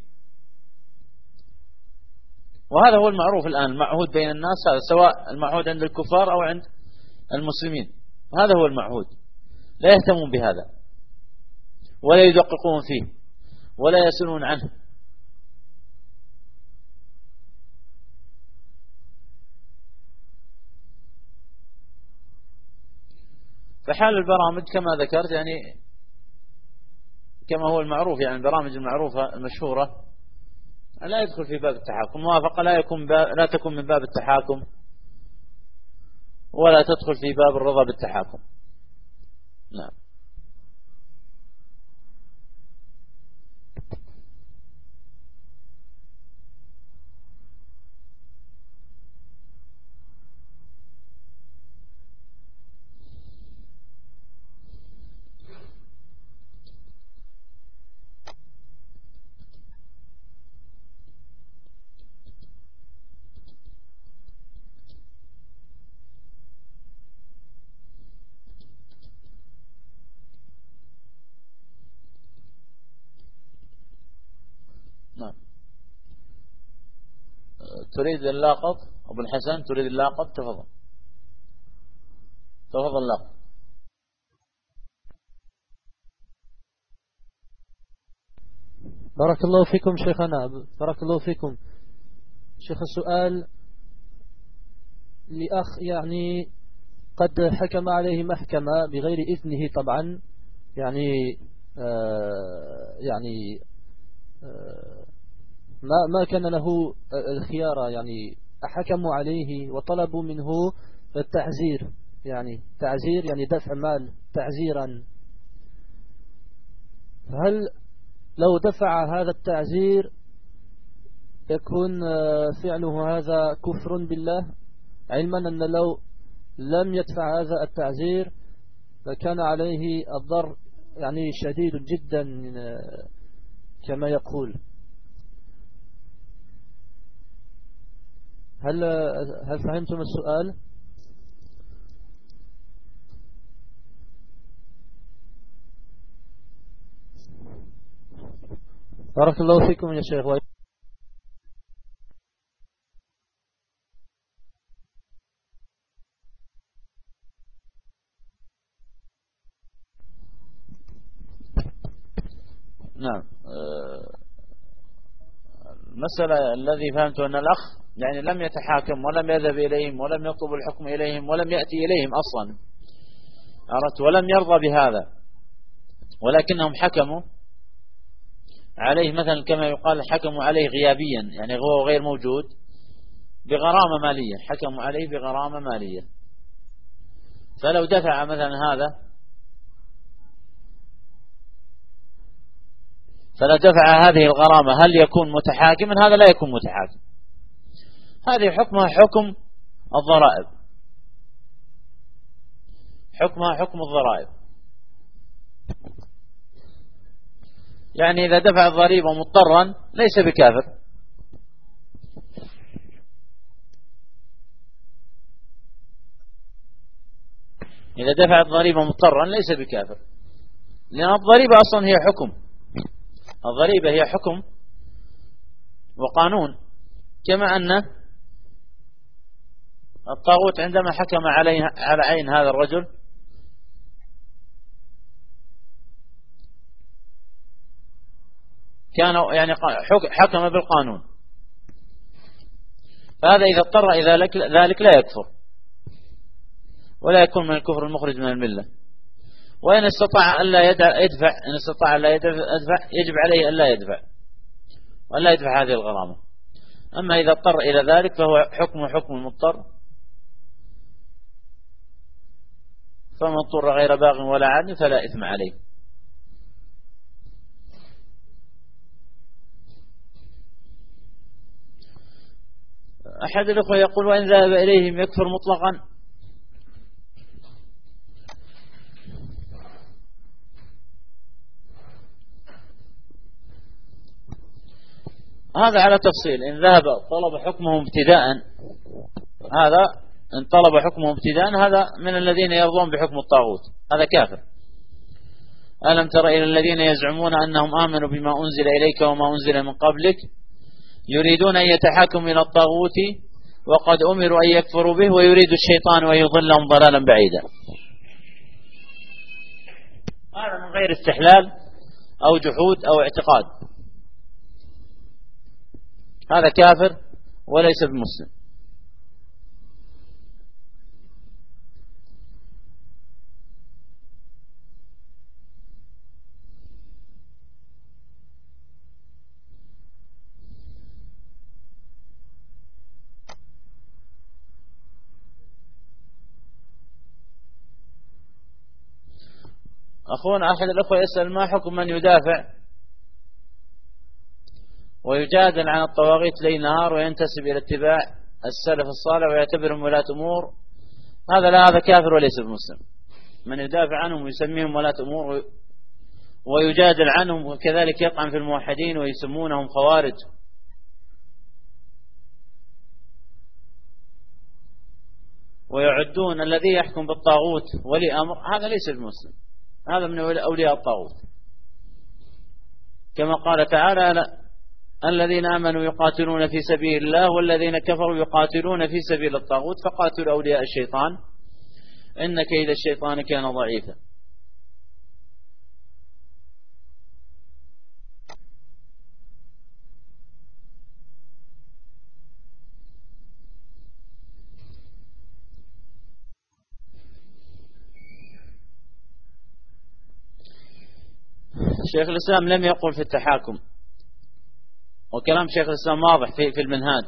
وهذا هو المعروف الآن، المعهود بين الناس هذا، سواء المعهود عند الكفار أو عند المسلمين، هذا هو المعهود، لا يهتمون بهذا ولا يدققون فيه ولا يسألون عنه. فحال البرامج كما ذكرت يعني كما هو المعروف، يعني البرامج المعروفة المشهورة لا يدخل في باب التحاكم، موافقة لا تكون من باب التحاكم ولا تدخل في باب الرضا بالتحاكم. نعم. نعم. تريد اللاقط أبو الحسن، تريد اللاقط؟ تفضل تفضل لاقط. بارك الله فيكم شيخنا، بارك الله فيكم. شيخ السؤال لأخ يعني قد حكم عليه محكمة بغير إذنه طبعا، يعني يعني ما كان له الخيار، يعني حكموا عليه وطلبوا منه التعزير، يعني تعزير يعني دفع مال تعزيرا. فهل لو دفع هذا التعزير يكون فعله هذا كفر بالله، علما أن لو لم يدفع هذا التعزير لكان عليه الضر يعني شديد جدا كما يقول؟ هل فهمتم السؤال؟ بارك الله فيكم يا شيخ. نعم. المسألة الذي فهمته أن الأخ يعني لم يتحاكم ولم يذهب إليهم ولم يطلب الحكم إليهم ولم يأتي إليهم أصلا، عرفت، ولم يرضى بهذا، ولكنهم حكموا عليه مثلا كما يقال حكموا عليه غيابيا، يعني هو غير موجود، بغرامة مالية، حكموا عليه بغرامة مالية. فلو دفع مثلا هذا، فلو دفع هذه الغرامة هل يكون متحاكما؟ هذا لا يكون متحاكم، هذه حكمها حكم الضرائب، حكمها حكم الضرائب. يعني إذا دفع الضريبة مضطرا ليس بكافر، إذا دفع الضريبة مضطرا ليس بكافر، لأن الضريبة أصلا هي حكم، الضريبة هي حكم وقانون، كما أن الطاغوت عندما حكم على عين هذا الرجل كان يعني حكم بالقانون، فهذا إذا اضطر إلى ذلك لا يكفر ولا يكون من الكفر المخرج من الملة. وإن استطاع ألا يدفع، إن استطاع ألا يدفع يجب عليه ألا يدفع وألا يدفع هذه الغرامة. أما إذا اضطر إلى ذلك فهو حكم المضطر، فمن اضطر غير باغ ولا عاد فلا إثم عليه. أحد الأخوة يقول وإن ذهب إليهم يكفر مطلقا. هذا على تفصيل، إن ذهب طلب حكمه ابتداء، هذا إن طلب حكمه ابتداء هذا من الذين يرضون بحكم الطاغوت، هذا كافر. ألم تر إلى الذين يزعمون أنهم آمنوا بما أنزل إليك وما أنزل من قبلك يريدون أن يتحاكموا إلى الطاغوت وقد أمروا أن يكفروا به ويريد الشيطان أن يضلهم ضلالا بعيدا. هذا من غير استحلال أو جحود أو اعتقاد، هذا كافر وليس بمسلم. أخونا أحد الأخوة يسأل ما حكم من يدافع ويجادل عن الطواغيت ليل نهار وينتسب إلى اتباع السلف الصالح ويعتبرهم ولاة أمور؟ هذا كافر وليس بمسلم. من يدافع عنهم ويسميهم ولاة أمور ويجادل عنهم وكذلك يطعن في الموحدين ويسمونهم خوارج، ويعدون الذي يحكم بالطاغوت ولي أمر، هذا ليس بمسلم، هذا من أولياء الطاغوت. كما قال تعالى الذين آمنوا يقاتلون في سبيل الله والذين كفروا يقاتلون في سبيل الطاغوت فقاتلوا أولياء الشيطان إن كيد الشيطان كان ضعيفا. شيخ الإسلام لم يقل في التحاكم، وكلام شيخ الإسلام واضح في المنهاج.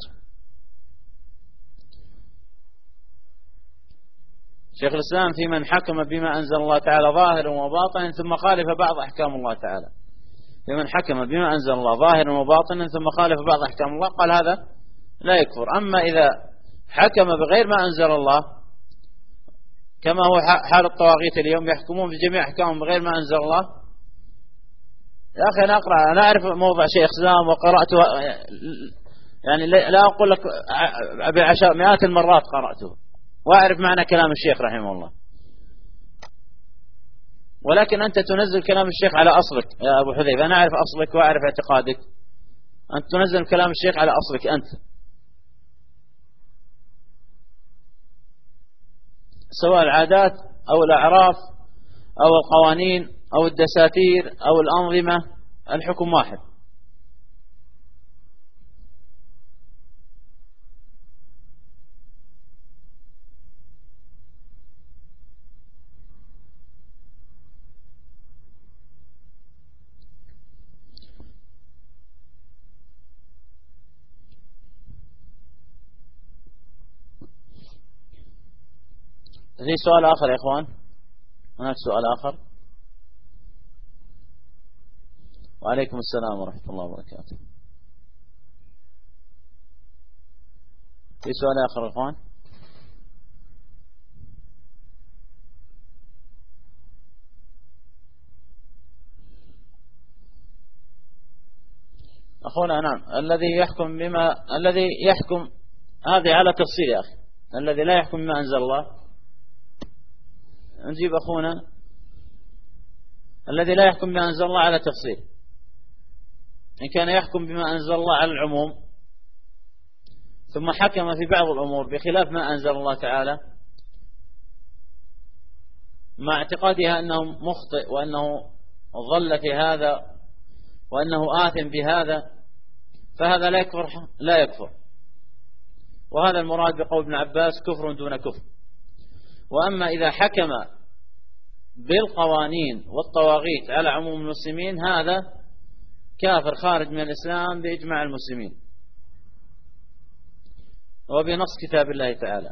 شيخ الإسلام في من حكم بما أنزل الله تعالى ظاهرا وباطنا ثم خالف بعض أحكام الله تعالى، في من حكم بما أنزل الله ظاهرا وباطنا ثم خالف بعض أحكام الله قال هذا لا يكفر. أما إذا حكم بغير ما أنزل الله كما هو حال الطواغيت اليوم يحكمون بجميع أحكامهم بغير ما أنزل الله. يا أخي أنا أقرأ، أنا أعرف موضع شيخ الإسلام وقرأته، يعني لا أقول لك بعشر مئات المرات قرأته وأعرف معنى كلام الشيخ رحمه الله، ولكن أنت تنزل كلام الشيخ على أصلك يا أبو حذيفة. أنا أعرف أصلك وأعرف اعتقادك، أنت تنزل كلام الشيخ على أصلك أنت، سواء العادات أو الأعراف أو القوانين أو الدساتير أو الأنظمة، الحكم واحد. في سؤال آخر يا إخوان؟ هناك سؤال آخر؟ وعليكم السلام ورحمة الله وبركاته. في سؤال آخر يا إخوان؟ أخونا نعم، الذي يحكم هذه على تفصيل يا أخي. الذي لا يحكم بما أنزل الله، نجيب أخونا الذي لا يحكم بما أنزل الله على تفصيل. إن كان يحكم بما أنزل الله على العموم ثم حكم في بعض الأمور بخلاف ما أنزل الله تعالى مع اعتقادها أنه مخطئ وأنه ضل في هذا وأنه آثم بهذا، فهذا لا يكفر. وهذا المراد بقول ابن عباس كفر دون كفر. وأما إذا حكم بالقوانين والطواغيت على عموم المسلمين هذا كافر خارج من الإسلام بإجماع المسلمين وبنص كتاب الله تعالى.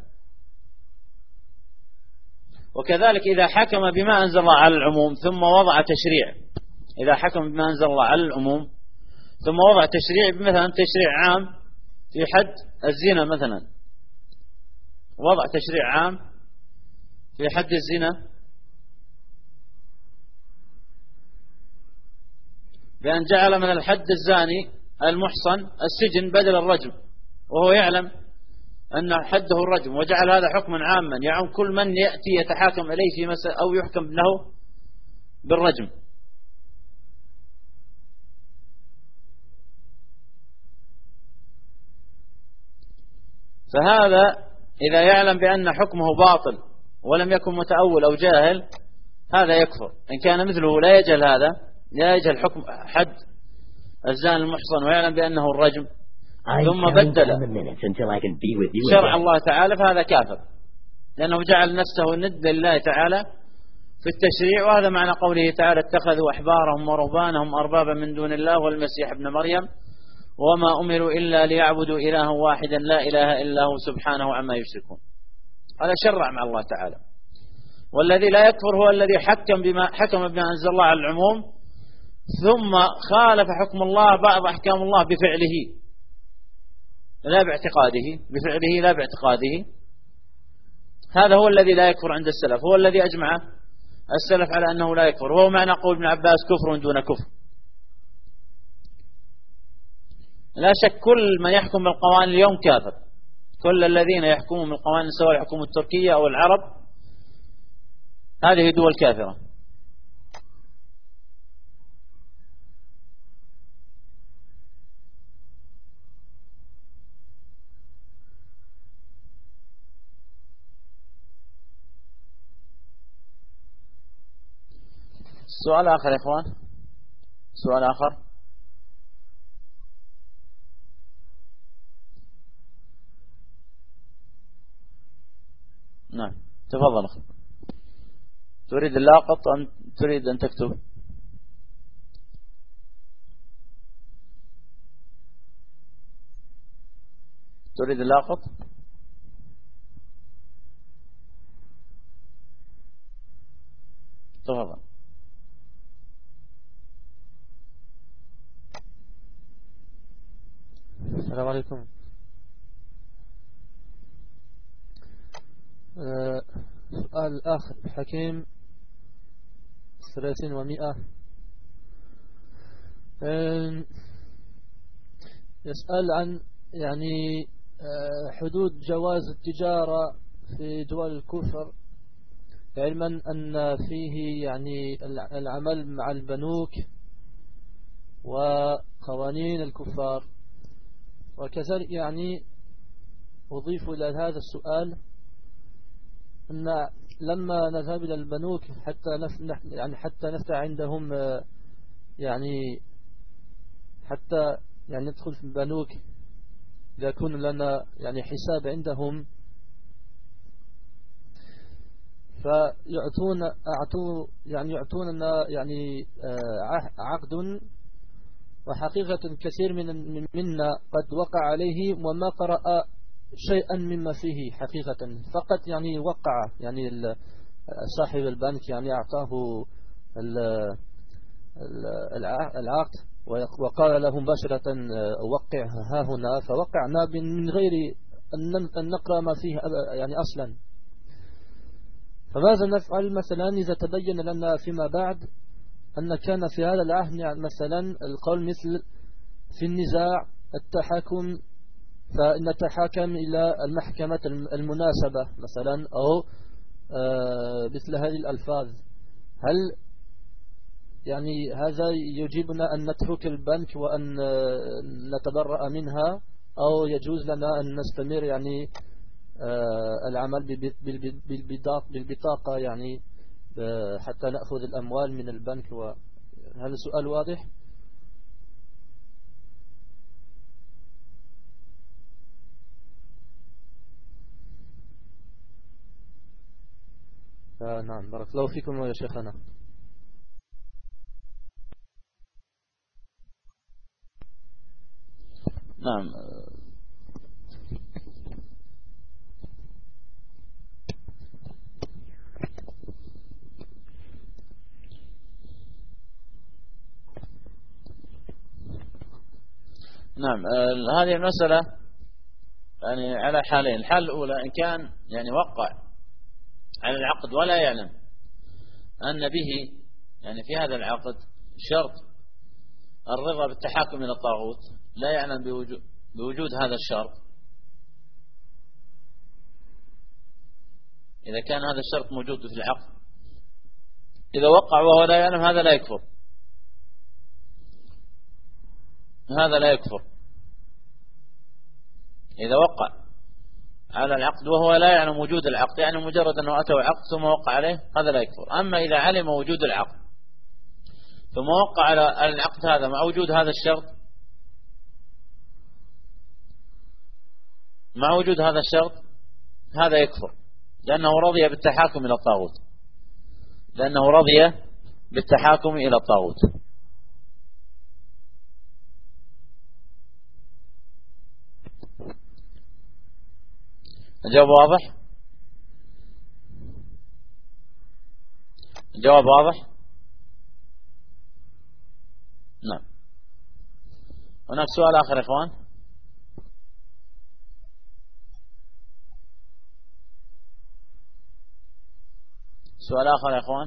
وكذلك إذا حكم بما أنزل الله على العموم ثم وضع تشريع، إذا حكم بما أنزل الله على العموم ثم وضع تشريع، مثلا تشريع عام في حد الزنا، مثلا وضع تشريع عام في حد الزنا بأن جعل من الحد الزاني المحصن السجن بدل الرجم، وهو يعلم أن حده الرجم، وجعل هذا حكما عاما يعم كل من يأتي يتحاكم إليه في مسألة أو يحكم له بالرجم. فهذا إذا يعلم بأن حكمه باطل ولم يكن متأول أو جاهل هذا يكفر. إن كان مثله لا يجهل هذا، لا يجهل حكم حد الزاني المحصن ويعلم بأنه الرجم ثم بدل شرع الله تعالى فهذا كافر، لأنه جعل نفسه ند لله تعالى في التشريع. وهذا معنى قوله تعالى اتخذوا أحبارهم ورهبانهم أربابا من دون الله والمسيح ابن مريم وما أمروا إلا ليعبدوا إلها واحدا لا إله إلا هو سبحانه عما يشركون. هذا شرع مع الله تعالى. والذي لا يكفر هو الذي حكم بما أنزل الله على العموم ثم خالف حكم الله بعض أحكام الله بفعله لا باعتقاده، بفعله لا باعتقاده. هذا هو الذي لا يكفر عند السلف، هو الذي أجمع السلف على أنه لا يكفر، وهو معنى قول ابن عباس كفر دون كفر. لا شك كل من يحكم بالقوانين اليوم كافر، كل الذين يحكمون بالقوانين سواء الحكومة التركية أو العرب، هذه دول كافرة. سؤال آخر يا إخوان، سؤال آخر. نعم تفضل أخي. تريد اللاقط أم تريد أن تكتب؟ تريد اللاقط؟ تفضل. السلام عليكم. سؤال الأخ حكيم 300 يسأل عن يعني حدود جواز التجارة في دول الكفر، علما أن فيه يعني العمل مع البنوك وقوانين الكفار. وكذلك يعني أضيف إلى هذا السؤال أن لما نذهب إلى البنوك حتى نفتح عندهم يعني حتى يعني ندخل في البنوك إذا يكون لنا يعني حساب عندهم، يعطوننا يعني عقد. وحقيقة كثير منا قد وقع عليه وما قرأ شيئا مما فيه حقيقة، فقط يعني وقع يعني صاحب البنك يعني أعطاه العقد وقال له مباشرة وقع ها هنا، فوقعنا من غير أن نقرأ ما فيه يعني أصلا. فماذا نفعل مثلا إذا تبين لنا فيما بعد أن كان في هذا العهد يعني مثلا القول مثل في النزاع التحاكم، فنتحاكم إلى المحكمة المناسبة مثلا، أو مثل هذه الألفاظ، هل يعني هذا يجيبنا أن نترك البنك وأن نتبرأ منها، أو يجوز لنا أن نستمر يعني العمل بالبطاقة يعني حتى نأخذ الأموال من البنك؟ هذا سؤال واضح. نعم بارك الله فيكم يا شيخنا. نعم نعم. هذه المسألة يعني على حالين. الحال الأولى إن كان يعني وقع على العقد ولا يعلم أن به يعني في هذا العقد شرط الرضا بالتحاكم إلى الطاغوت، لا يعلم بوجود هذا الشرط. إذا كان هذا الشرط موجود في العقد، إذا وقع وهو لا يعلم، هذا لا يكفر، هذا لا يكفر. إذا وقع على العقد وهو لا يعلم وجود العقد، يعني مجرد أنه أتى عقد ثم وقع عليه، هذا لا يكفر. أما إذا علم وجود العقد ثم وقع على العقد هذا مع وجود هذا الشرط، مع وجود هذا الشرط، هذا يكفر، لأنه رضي بالتحاكم إلى الطاغوت، لأنه رضي بالتحاكم إلى الطاغوت. الجواب واضح؟ الجواب واضح؟ نعم. هناك سؤال آخر يا إخوان؟ سؤال آخر يا إخوان؟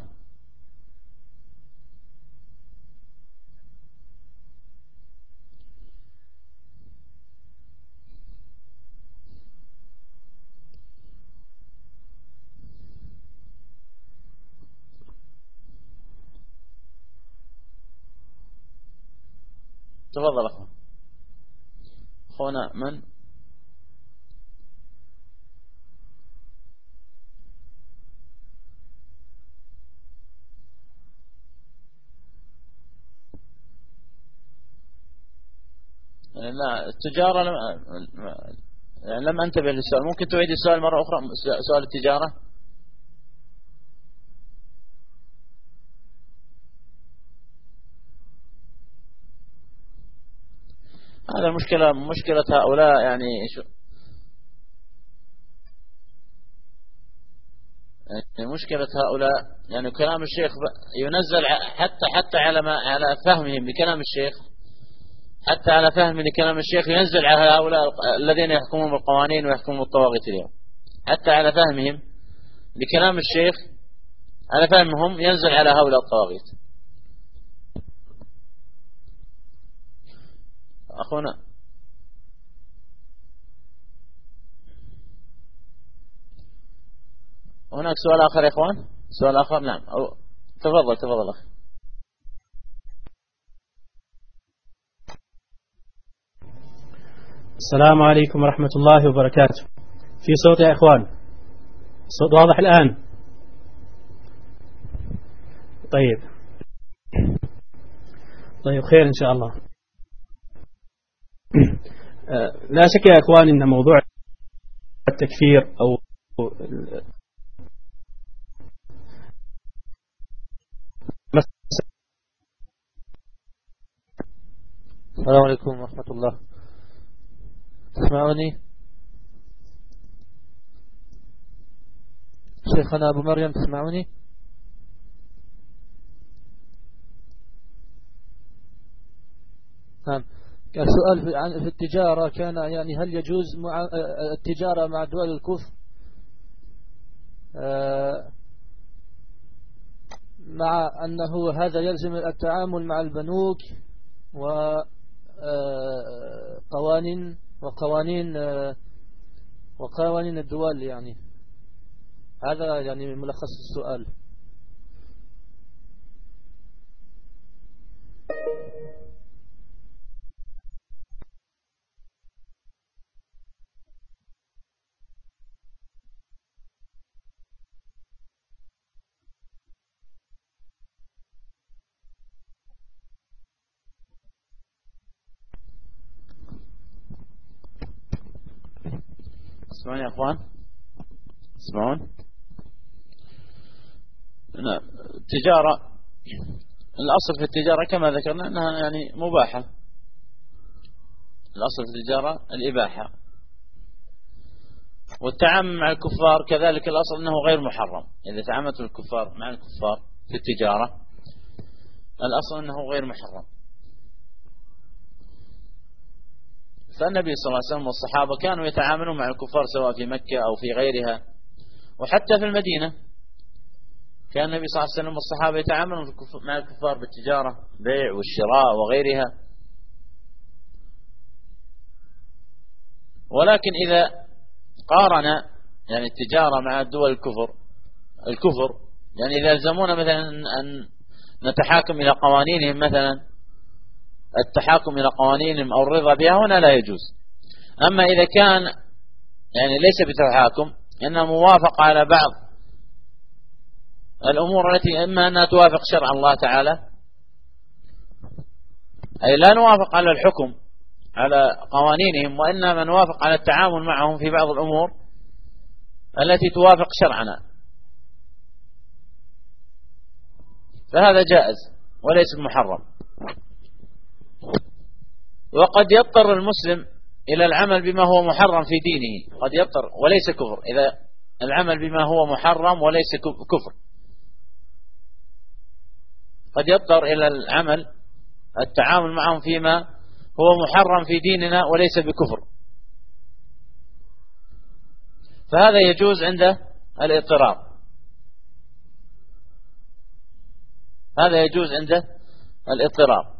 تفضل أخوان. أخونا من؟ لا التجارة لم أنتبه للسؤال. ممكن تعيد السؤال مرة أخرى، سؤال التجارة. هذا مشكلة هؤلاء يعني مشكلة هؤلاء يعني كلام الشيخ ينزل حتى على فهمهم لكلام الشيخ، حتى على فهم لكلام الشيخ ينزل على هؤلاء الذين يحكمون بالقوانين ويحكمون بالطواغيت اليوم، حتى على فهمهم لكلام الشيخ، على فهمهم ينزل على هؤلاء الطواغيت. أخونا هناك سؤال آخر يا إخوان؟ سؤال آخر؟ نعم تفضل أخي. السلام عليكم ورحمة الله وبركاته. في صوت يا إخوان؟ الصوت واضح الآن؟ طيب خير إن شاء الله. لا شك يا إخوان إن موضوع التكفير أو السلام عليكم ورحمة الله. تسمعوني شيخنا أبو مريم؟ تسمعوني؟ نعم. السؤال في التجارة كان يعني هل يجوز التجارة مع دول الكفر مع أنه هذا يلزم التعامل مع البنوك وقوانين الدول، يعني هذا يعني ملخص السؤال. اسمعون يا أخوان، اسمعون. نعم. التجارة الأصل في التجارة كما ذكرنا أنها يعني مباحة. الأصل في التجارة الإباحة، والتعامل مع الكفار كذلك الأصل أنه غير محرم. إذا تعاملت الكفار مع الكفار في التجارة الأصل أنه غير محرم. فالنبي صلى الله عليه وسلم والصحابة كانوا يتعاملون مع الكفار سواء في مكة أو في غيرها، وحتى في المدينة كان النبي صلى الله عليه وسلم والصحابة يتعاملون مع الكفار بالتجارة، بيع والشراء وغيرها. ولكن إذا قارن يعني التجارة مع دول الكفر يعني إذا يلزمون مثلا أن نتحاكم إلى قوانينهم، مثلا التحاكم إلى قوانينهم أو الرضا بها، هنا لا يجوز. أما إذا كان يعني ليس بتحاكم، إنها موافقة على بعض الأمور التي إما أنها توافق شرع الله تعالى، أي لا نوافق على الحكم على قوانينهم، وإنما نوافق على التعامل معهم في بعض الأمور التي توافق شرعنا، فهذا جائز وليس محرم. وقد يضطر المسلم إلى العمل بما هو محرم في دينه، قد يضطر وليس كفر، إذا العمل بما هو محرم وليس كفر، قد يضطر إلى التعامل معهم فيما هو محرم في ديننا وليس بكفر، فهذا يجوز عند الاضطرار. هذا يجوز عند الاضطرار.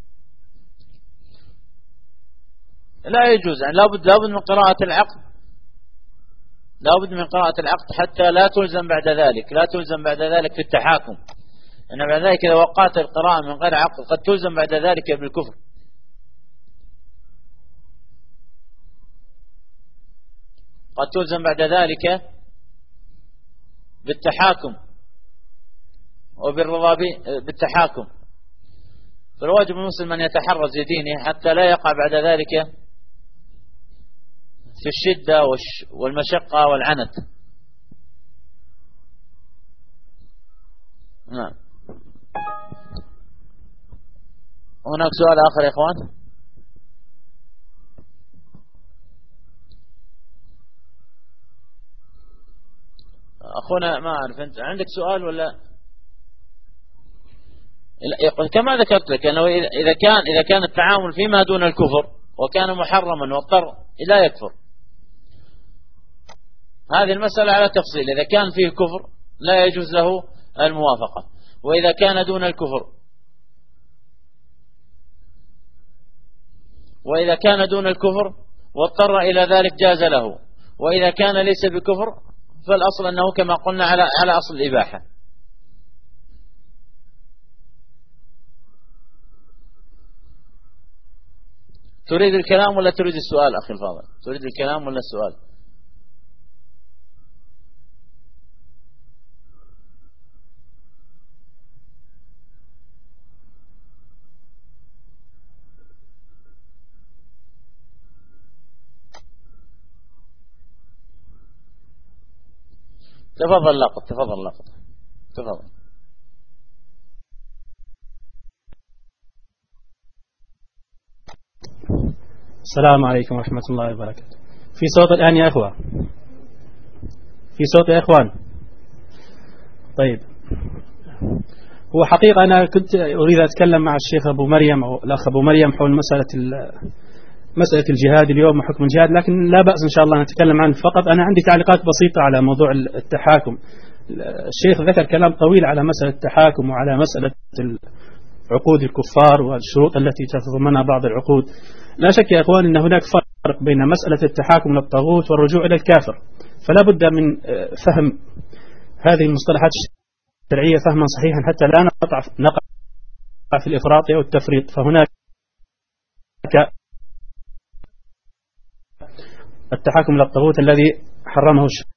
لا يجوز يعني لابد من قراءة العقد، لابد من قراءة العقد حتى لا تلزم بعد ذلك في التحاكم. أن بعد ذلك إذا وقعت القراءة من غير عقد قد تلزم بعد ذلك بالكفر. قد تلزم بعد ذلك بالتحاكم وبالرضا بالتحاكم. فالواجب المسلم أن يتحرز لدينه حتى لا يقع بعد ذلك في الشدة والمشقة والعنت. نعم. هناك سؤال آخر يا إخوان؟ أخونا ما أعرف، أنت عندك سؤال ولا؟ كما ذكرت لك أنه إذا كان التعامل فيما دون الكفر وكان محرما واضطر لا يكفر، هذه المسألة على تفصيل. إذا كان فيه كفر لا يجوز له الموافقة، وإذا كان دون الكفر واضطر إلى ذلك جاز له، وإذا كان ليس بكفر فالأصل أنه كما قلنا على أصل الإباحة. تريد الكلام ولا تريد السؤال أخي الفاضل؟ تريد الكلام ولا السؤال؟ تفضل لقط. تفضل. السلام عليكم ورحمة الله وبركاته. في صوت الآن يا أخوة؟ في صوت يا إخوان؟ طيب، هو حقيقة أنا كنت أريد أتكلم مع الشيخ أبو مريم أو الأخ أبو مريم حول مسألة الجهاد اليوم وحكم الجهاد، لكن لا بأس إن شاء الله نتكلم عنه. فقط أنا عندي تعليقات بسيطة على موضوع التحاكم. الشيخ ذكر كلام طويل على مسألة التحاكم وعلى مسألة عقود الكفار والشروط التي تتضمنها بعض العقود. لا شك يا إخوان أن هناك فرق بين مسألة التحاكم للطاغوت والرجوع إلى الكافر، فلا بد من فهم هذه المصطلحات الشرعية فهما صحيحا حتى لا نقع في الإفراط أو التفريط. فهناك التحاكم للطاغوت الذي حرمه الشرع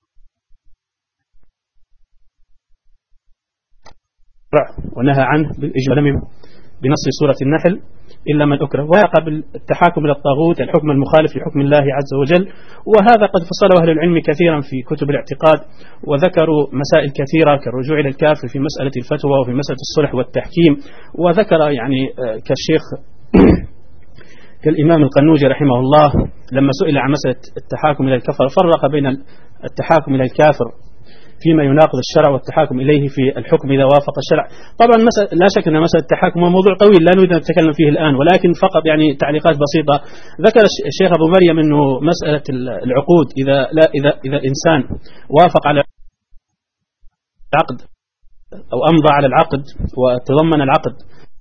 ونهى عنه بالإجمال بنص سورة النحل إلا من أكره، ويقبل التحاكم إلى الطاغوت الحكم المخالف لحكم الله عز وجل. وهذا قد فصله أهل العلم كثيرا في كتب الاعتقاد، وذكروا مسائل كثيرة كالرجوع إلى الكافر في مسألة الفتوى وفي مسألة الصلح والتحكيم. وذكر يعني كالشيخ كالإمام القنوجي رحمه الله لما سئل عن مسألة التحاكم إلى الكفر فرق بين التحاكم إلى الكافر فيما يناقض الشرع والتحاكم إليه في الحكم إذا وافق الشرع. طبعا لا شك أن مسألة التحاكم هو موضوع طويل لا نريد أن نتكلم فيه الآن، ولكن فقط يعني تعليقات بسيطة. ذكر الشيخ أبو مريم أنه مسألة العقود إذا الإنسان وافق على العقد أو أمضى على العقد وتضمن العقد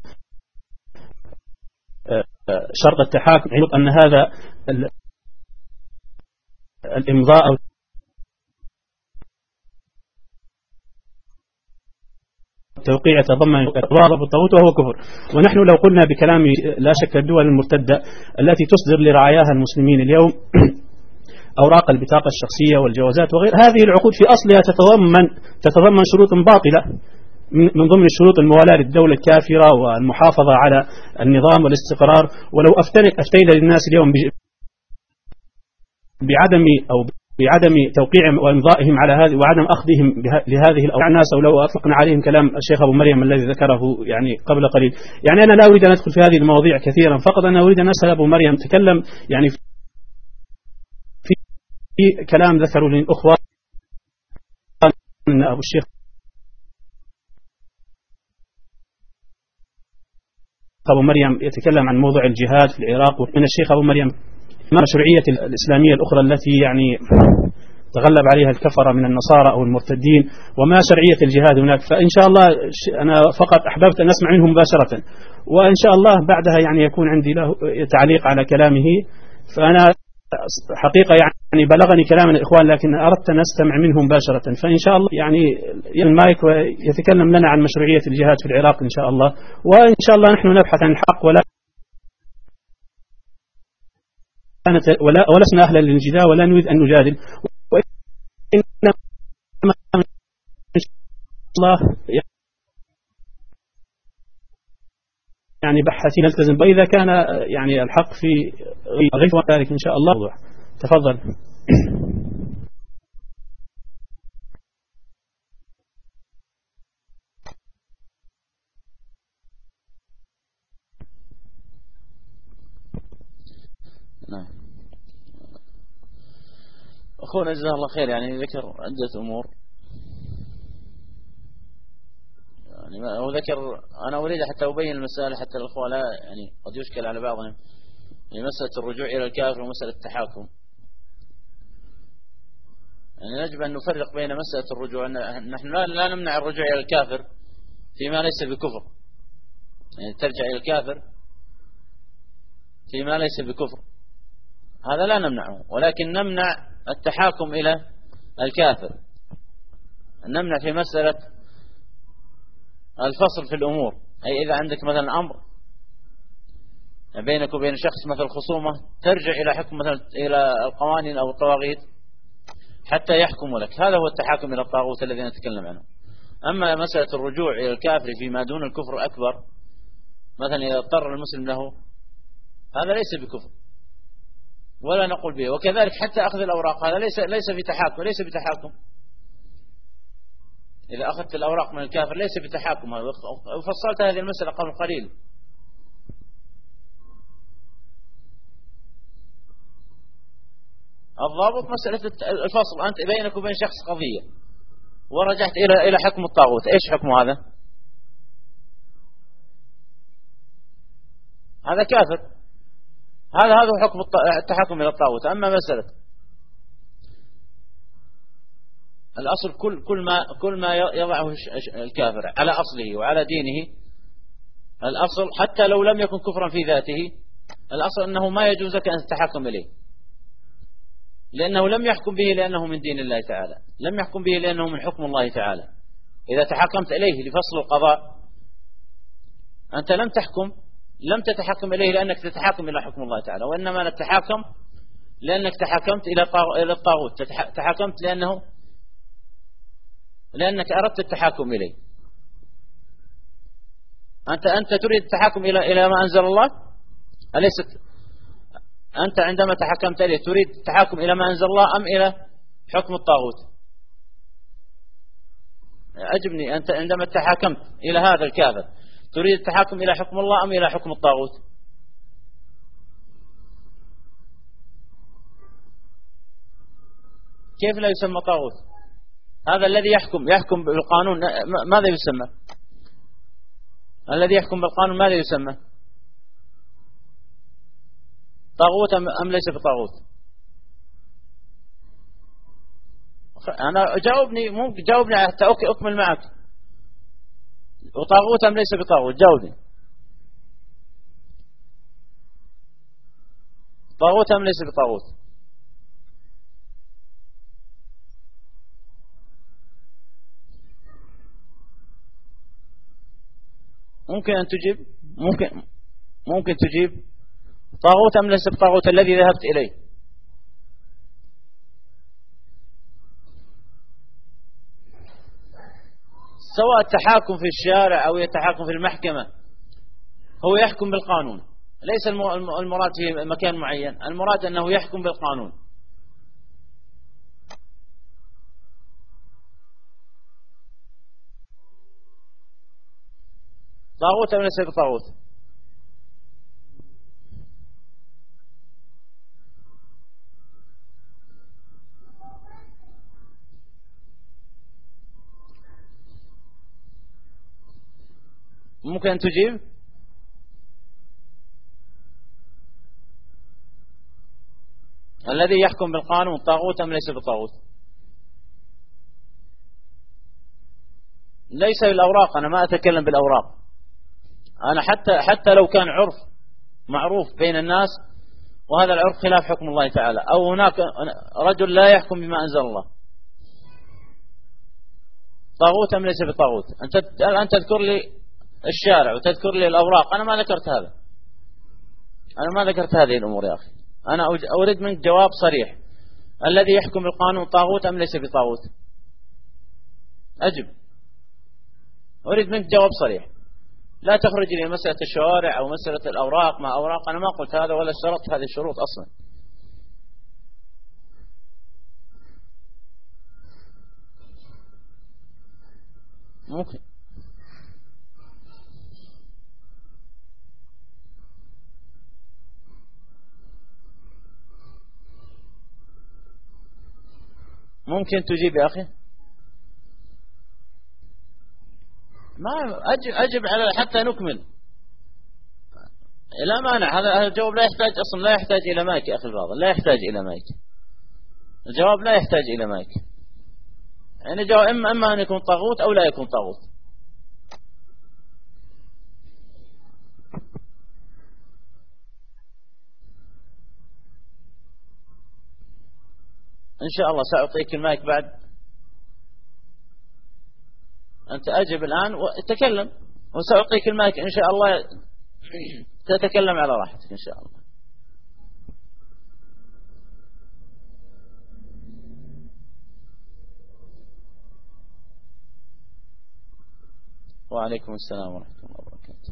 شرط التحاكم، أن هذا الإمضاء أو التوقيع يتضمن إضرار بالطاغوت وهو كفر. ونحن لو قلنا بكلام لا شك الدول المرتدة التي تصدر لرعاياها المسلمين اليوم أوراق البطاقة الشخصية والجوازات وغير هذه العقود في أصلها تتضمن شروط باطلة من ضمن الشروط الموالاة للدولة الكافرة والمحافظة على النظام والاستقرار. ولو أفتينا للناس اليوم بعدم توقيعهم وإمضائهم على هذه وعدم أخذهم لهذه الناس، أو لو أطلقنا عليهم كلام الشيخ أبو مريم الذي ذكره يعني قبل قليل. يعني أنا لا أريد أن أدخل في هذه المواضيع كثيرا، فقط أنا أريد أن أسأل أبو مريم تكلم يعني في كلام ذكروا للأخوة أن أبو الشيخ أبو مريم يتكلم عن موضوع الجهاد في العراق، ومن الشيخ أبو مريم ما مشروعية الإسلامية الأخرى التي يعني تغلب عليها الكفرة من النصارى أو المرتدين، وما شرعية الجهاد هناك. فإن شاء الله أنا فقط أحببت أن أسمع منه مباشرة، وإن شاء الله بعدها يعني يكون عندي له تعليق على كلامه. فأنا حقيقة يعني بلغني كلام الإخوان لكن أردت أن أستمع منه مباشرة، فإن شاء الله يعني المايك ويتكلم لنا عن مشروعية الجهاد في العراق إن شاء الله. وإن شاء الله نحن نبحث عن الحق ولسنا أهلا للجدال ولا نريد أن نجادل، وإنما إن شاء الله يعني بحثي نلتزم، وإذا كان يعني الحق في غير ذلك إن شاء الله. تفضل. نعم. أخونا جزاه الله خير، يعني ذكر عدة أمور، يعني هو ذكر، أنا أريد حتى أبين المسألة حتى الأخوة لا يعني قد يشكل على بعضهم، يعني مسألة الرجوع إلى الكافر ومسألة التحاكم. يعني يجب أن نفرق بين مسألة الرجوع، نحن لا نمنع الرجوع إلى الكافر فيما ليس بكفر، يعني ترجع إلى الكافر فيما ليس بكفر، هذا لا نمنعه، ولكن نمنع التحاكم إلى الكافر، نمنع في مسألة الفصل في الأمور. أي إذا عندك مثلا أمر بينك وبين شخص مثل خصومة، ترجع إلى حكم مثلا إلى القوانين أو الطواغيت حتى يحكموا لك، هذا هو التحاكم إلى الطاغوت الذي نتكلم عنه. أما مسألة الرجوع إلى الكافر فيما دون الكفر أكبر، مثلا إذا اضطر المسلم له، هذا ليس بكفر ولا نقول به. وكذلك حتى أخذ الأوراق، هذا ليس في تحاكم، ليس بتحاكم. إذا أخذت الأوراق من الكافر ليس بتحاكم، وفصلت هذه المسألة قبل قليل. الضابط مسألة الفصل، أنت بينك وبين شخص قضية ورجعت إلى حكم الطاغوت، إيش حكم هذا؟ هذا كافر، هذا هو حكم التحكم إلى الطاغوت. أما مسألة الأصل، كل ما يضعه الكافر على أصله وعلى دينه، الأصل حتى لو لم يكن كفرا في ذاته، الأصل أنه ما يجوز لك أن تتحكم إليه، لأنه لم يحكم به لأنه من دين الله تعالى، لم يحكم به لأنه من حكم الله تعالى. إذا تحكمت إليه لفصل القضاء، أنت لم تتحكم إليه لأنك تتحكم إلى حكم الله تعالى، وإنما نتحكم لأنك تحكمت إلى الطاغوت، تحكمت لأنك أردت التحكم إليه. أنت تريد التحكم إلى ما أنزل الله، أليست أنت عندما تحكمت إليه تريد التحكم إلى ما أنزل الله أم إلى حكم الطاغوت؟ أجبني، أنت عندما تحكمت إلى هذا الكافر تريد التحكم إلى حكم الله أم إلى حكم الطاغوت؟ كيف لا يسمى طاغوت؟ هذا الذي يحكم بالقانون ماذا يسمى؟ الذي يحكم بالقانون ماذا يسمى؟ طاغوت أم ليس بطاغوت؟ أنا جاوبني حتى أكمل معك. وطاغوت أم ليس بطاغوت؟ جاوبني. طاغوت أم ليس بطاغوت؟ ممكن أن تجيب، ممكن تجيب طاغوت أم ليس بطاغوت الذي ذهبت إليه؟ سواء التحاكم في الشارع أو يتحاكم في المحكمة، هو يحكم بالقانون، ليس المراد في مكان معين، المراد أنه يحكم بالقانون. طاغوت أم ليس بطاغوت؟ ممكن أن تجيب. الذي يحكم بالقانون طاغوت أم ليس بطاغوت؟ ليس بالأوراق، أنا ما أتكلم بالأوراق، أنا حتى لو كان عرف معروف بين الناس وهذا العرف خلاف حكم الله تعالى، أو هناك رجل لا يحكم بما أنزل الله، طاغوت أم ليس بطاغوت؟ أنت تذكر لي الشارع وتذكر لي الأوراق، أنا ما ذكرت هذا، أنا ما ذكرت هذه الأمور يا أخي. أنا أريد منك جواب صريح، الذي يحكم القانون طاغوت أم ليس بطاغوت؟ أجب، أريد منك جواب صريح. لا تخرج لي مسألة الشوارع أو مسألة الأوراق ما أوراق، أنا ما قلت هذا ولا اشترطت هذه الشروط أصلا. ممكن تجيب يا أخي؟ ما أجب على حتى نكمل. لا مانع، هذا الجواب لا يحتاج أصلا، لا يحتاج إلى مايك يا أخي الفاضل، لا يحتاج إلى مايك. الجواب لا يحتاج إلى مايك. يعني الجواب إما أن يكون طاغوت أو لا يكون طاغوت. إن شاء الله سأعطيك المايك بعد. أنت أجب الآن وتكلم، وسأعطيك المايك إن شاء الله تتكلم على راحتك إن شاء الله. وعليكم السلام ورحمة الله وبركاته.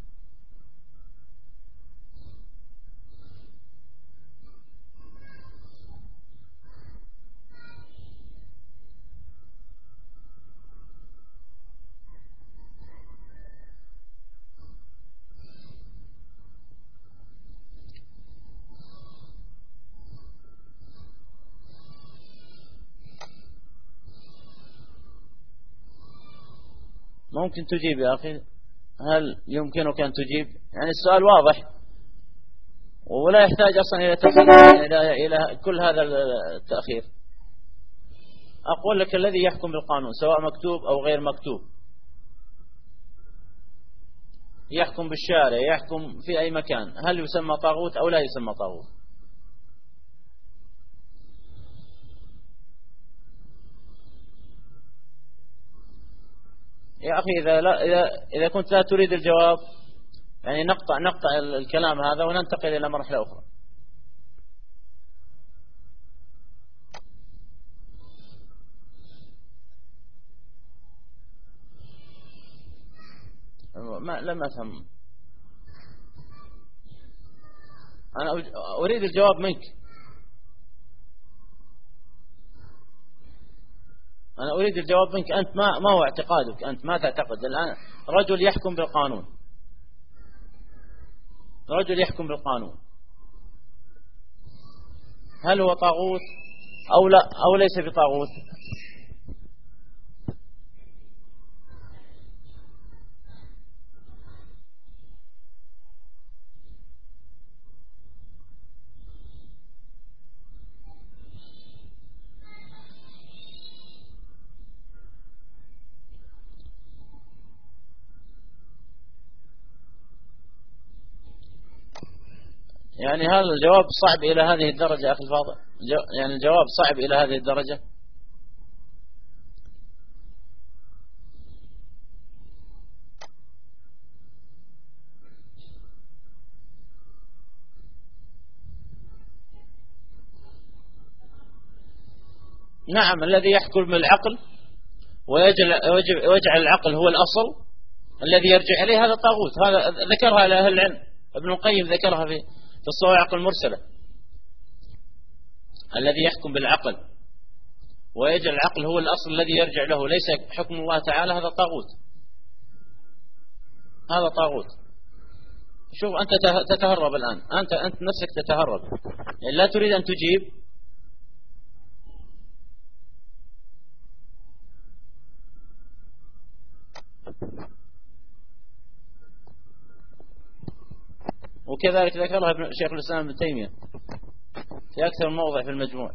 ممكن تجيب يا أخي؟ هل يمكنك أن تجيب؟ يعني السؤال واضح ولا يحتاج أصلا إلى تخيير، إلى كل هذا التأخير. أقول لك الذي يحكم بالقانون سواء مكتوب أو غير مكتوب، يحكم بالشارع، يحكم في أي مكان، هل يسمى طاغوت أو لا يسمى طاغوت؟ يا أخي إذا كنت لا تريد الجواب يعني نقطع الكلام هذا وننتقل إلى مرحلة أخرى. لم أفهم. أنا أريد الجواب منك. أنا أريد الجواب منك. أنت ما هو اعتقادك؟ أنت ما تعتقد الآن رجل يحكم بالقانون، رجل يحكم بالقانون، هل هو طاغوت أو لا أو ليس بطاغوت؟ يعني هذا الجواب صعب إلى هذه الدرجة أخي الفاضل؟ يعني الجواب صعب إلى هذه الدرجة؟ نعم، الذي يحكم بالعقل ويجعل العقل هو الأصل الذي يرجع إليه هذا طاغوت. هذا ذكرها أهل العلم، ابن القيم ذكرها في الصواعق المرسلة. الذي يحكم بالعقل ويجعل العقل هو الأصل الذي يرجع له ليس حكم الله تعالى، هذا طاغوت، هذا طاغوت. شوف أنت تتهرب الآن، أنت نفسك تتهرب، يعني لا تريد أن تجيب. وكذلك ذكرها ابن شيخ الإسلام ابن تيمية في أكثر من موضع في المجموع.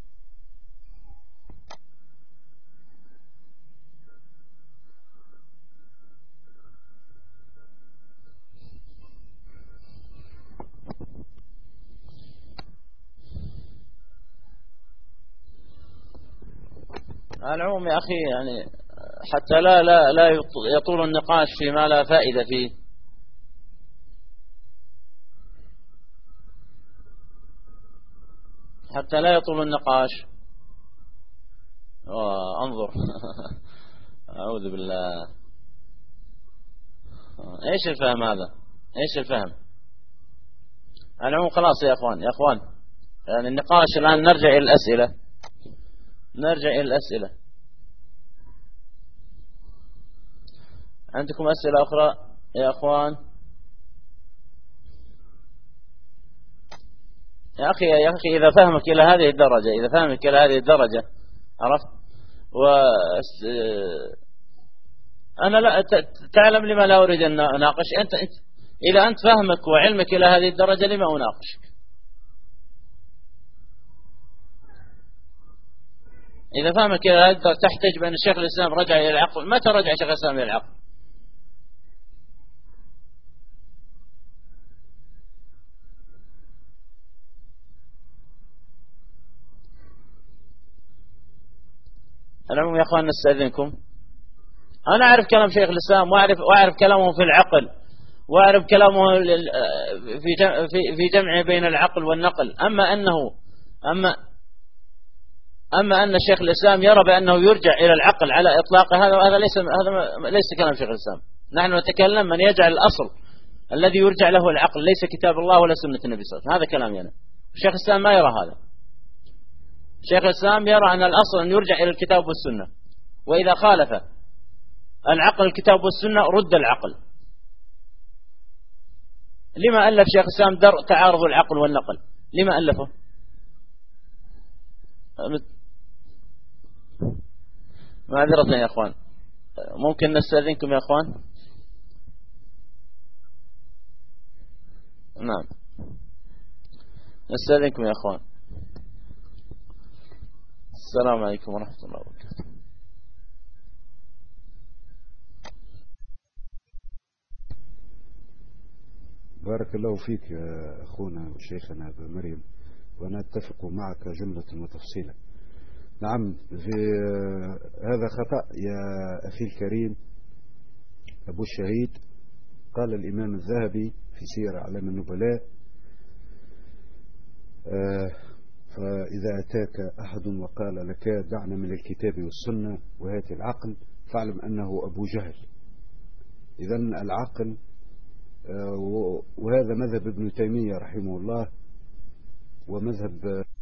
على العموم يا أخي، يعني حتى لا يطول النقاش فيما لا فائدة فيه، حتى لا يطول النقاش. انظر أعوذ بالله. إيش الفهم هذا؟ إيش الفهم؟ على العموم خلاص يا أخوان يعني النقاش الآن نرجع إلى الأسئلة. عندكم أسئلة أخرى يا أخوان؟ يا أخي إذا فهمك إلى هذه الدرجة عرفت أنا لا تعلم لما لا أريد أن أناقش. أنت إذا أنت فهمك وعلمك إلى هذه الدرجة لما أناقشك؟ إذا فهمك إلى هذه الدرجة تحتج بأن الشيخ الإسلام رجع إلى العقل. متى رجع الشيخ الإسلام إلى العقل؟ العموم يا أخوان نستأذنكم. أنا أعرف كلام شيخ الإسلام وأعرف كلامه في العقل، وأعرف كلامه في جمع بين العقل والنقل. أما أن شيخ الإسلام يرى بأنه يرجع إلى العقل على إطلاق هذا ليس كلام شيخ الإسلام. نحن نتكلم من يجعل الأصل الذي يرجع له العقل ليس كتاب الله ولا سنة النبي صلى الله عليه وسلم. هذا كلامي أنا. شيخ الإسلام ما يرى هذا. شيخ الإسلام يرى أن الأصل أن يرجع إلى الكتاب والسنة، وإذا خالف العقل الكتاب والسنة رد العقل. لما ألف شيخ الإسلام درء تعارض العقل والنقل؟ لما ألفه؟ معذرة يا أخوان، ممكن نستأذنكم يا أخوان؟ نعم نستأذنكم يا أخوان. السلام عليكم ورحمة الله وبركاته. بارك الله فيك يا أخونا وشيخنا أبا مريم، وأنا أتفق معك جملة وتفصيلا. نعم، في هذا خطأ يا أخي الكريم أبو الشهيد. قال الإمام الذهبي في سير أعلام النبلاء: فإذا أتاك أحد وقال لك دعنا من الكتاب والسنة وهات العقل فاعلم أنه أبو جهل. إذن العقل، وهذا مذهب ابن تيمية رحمه الله ومذهب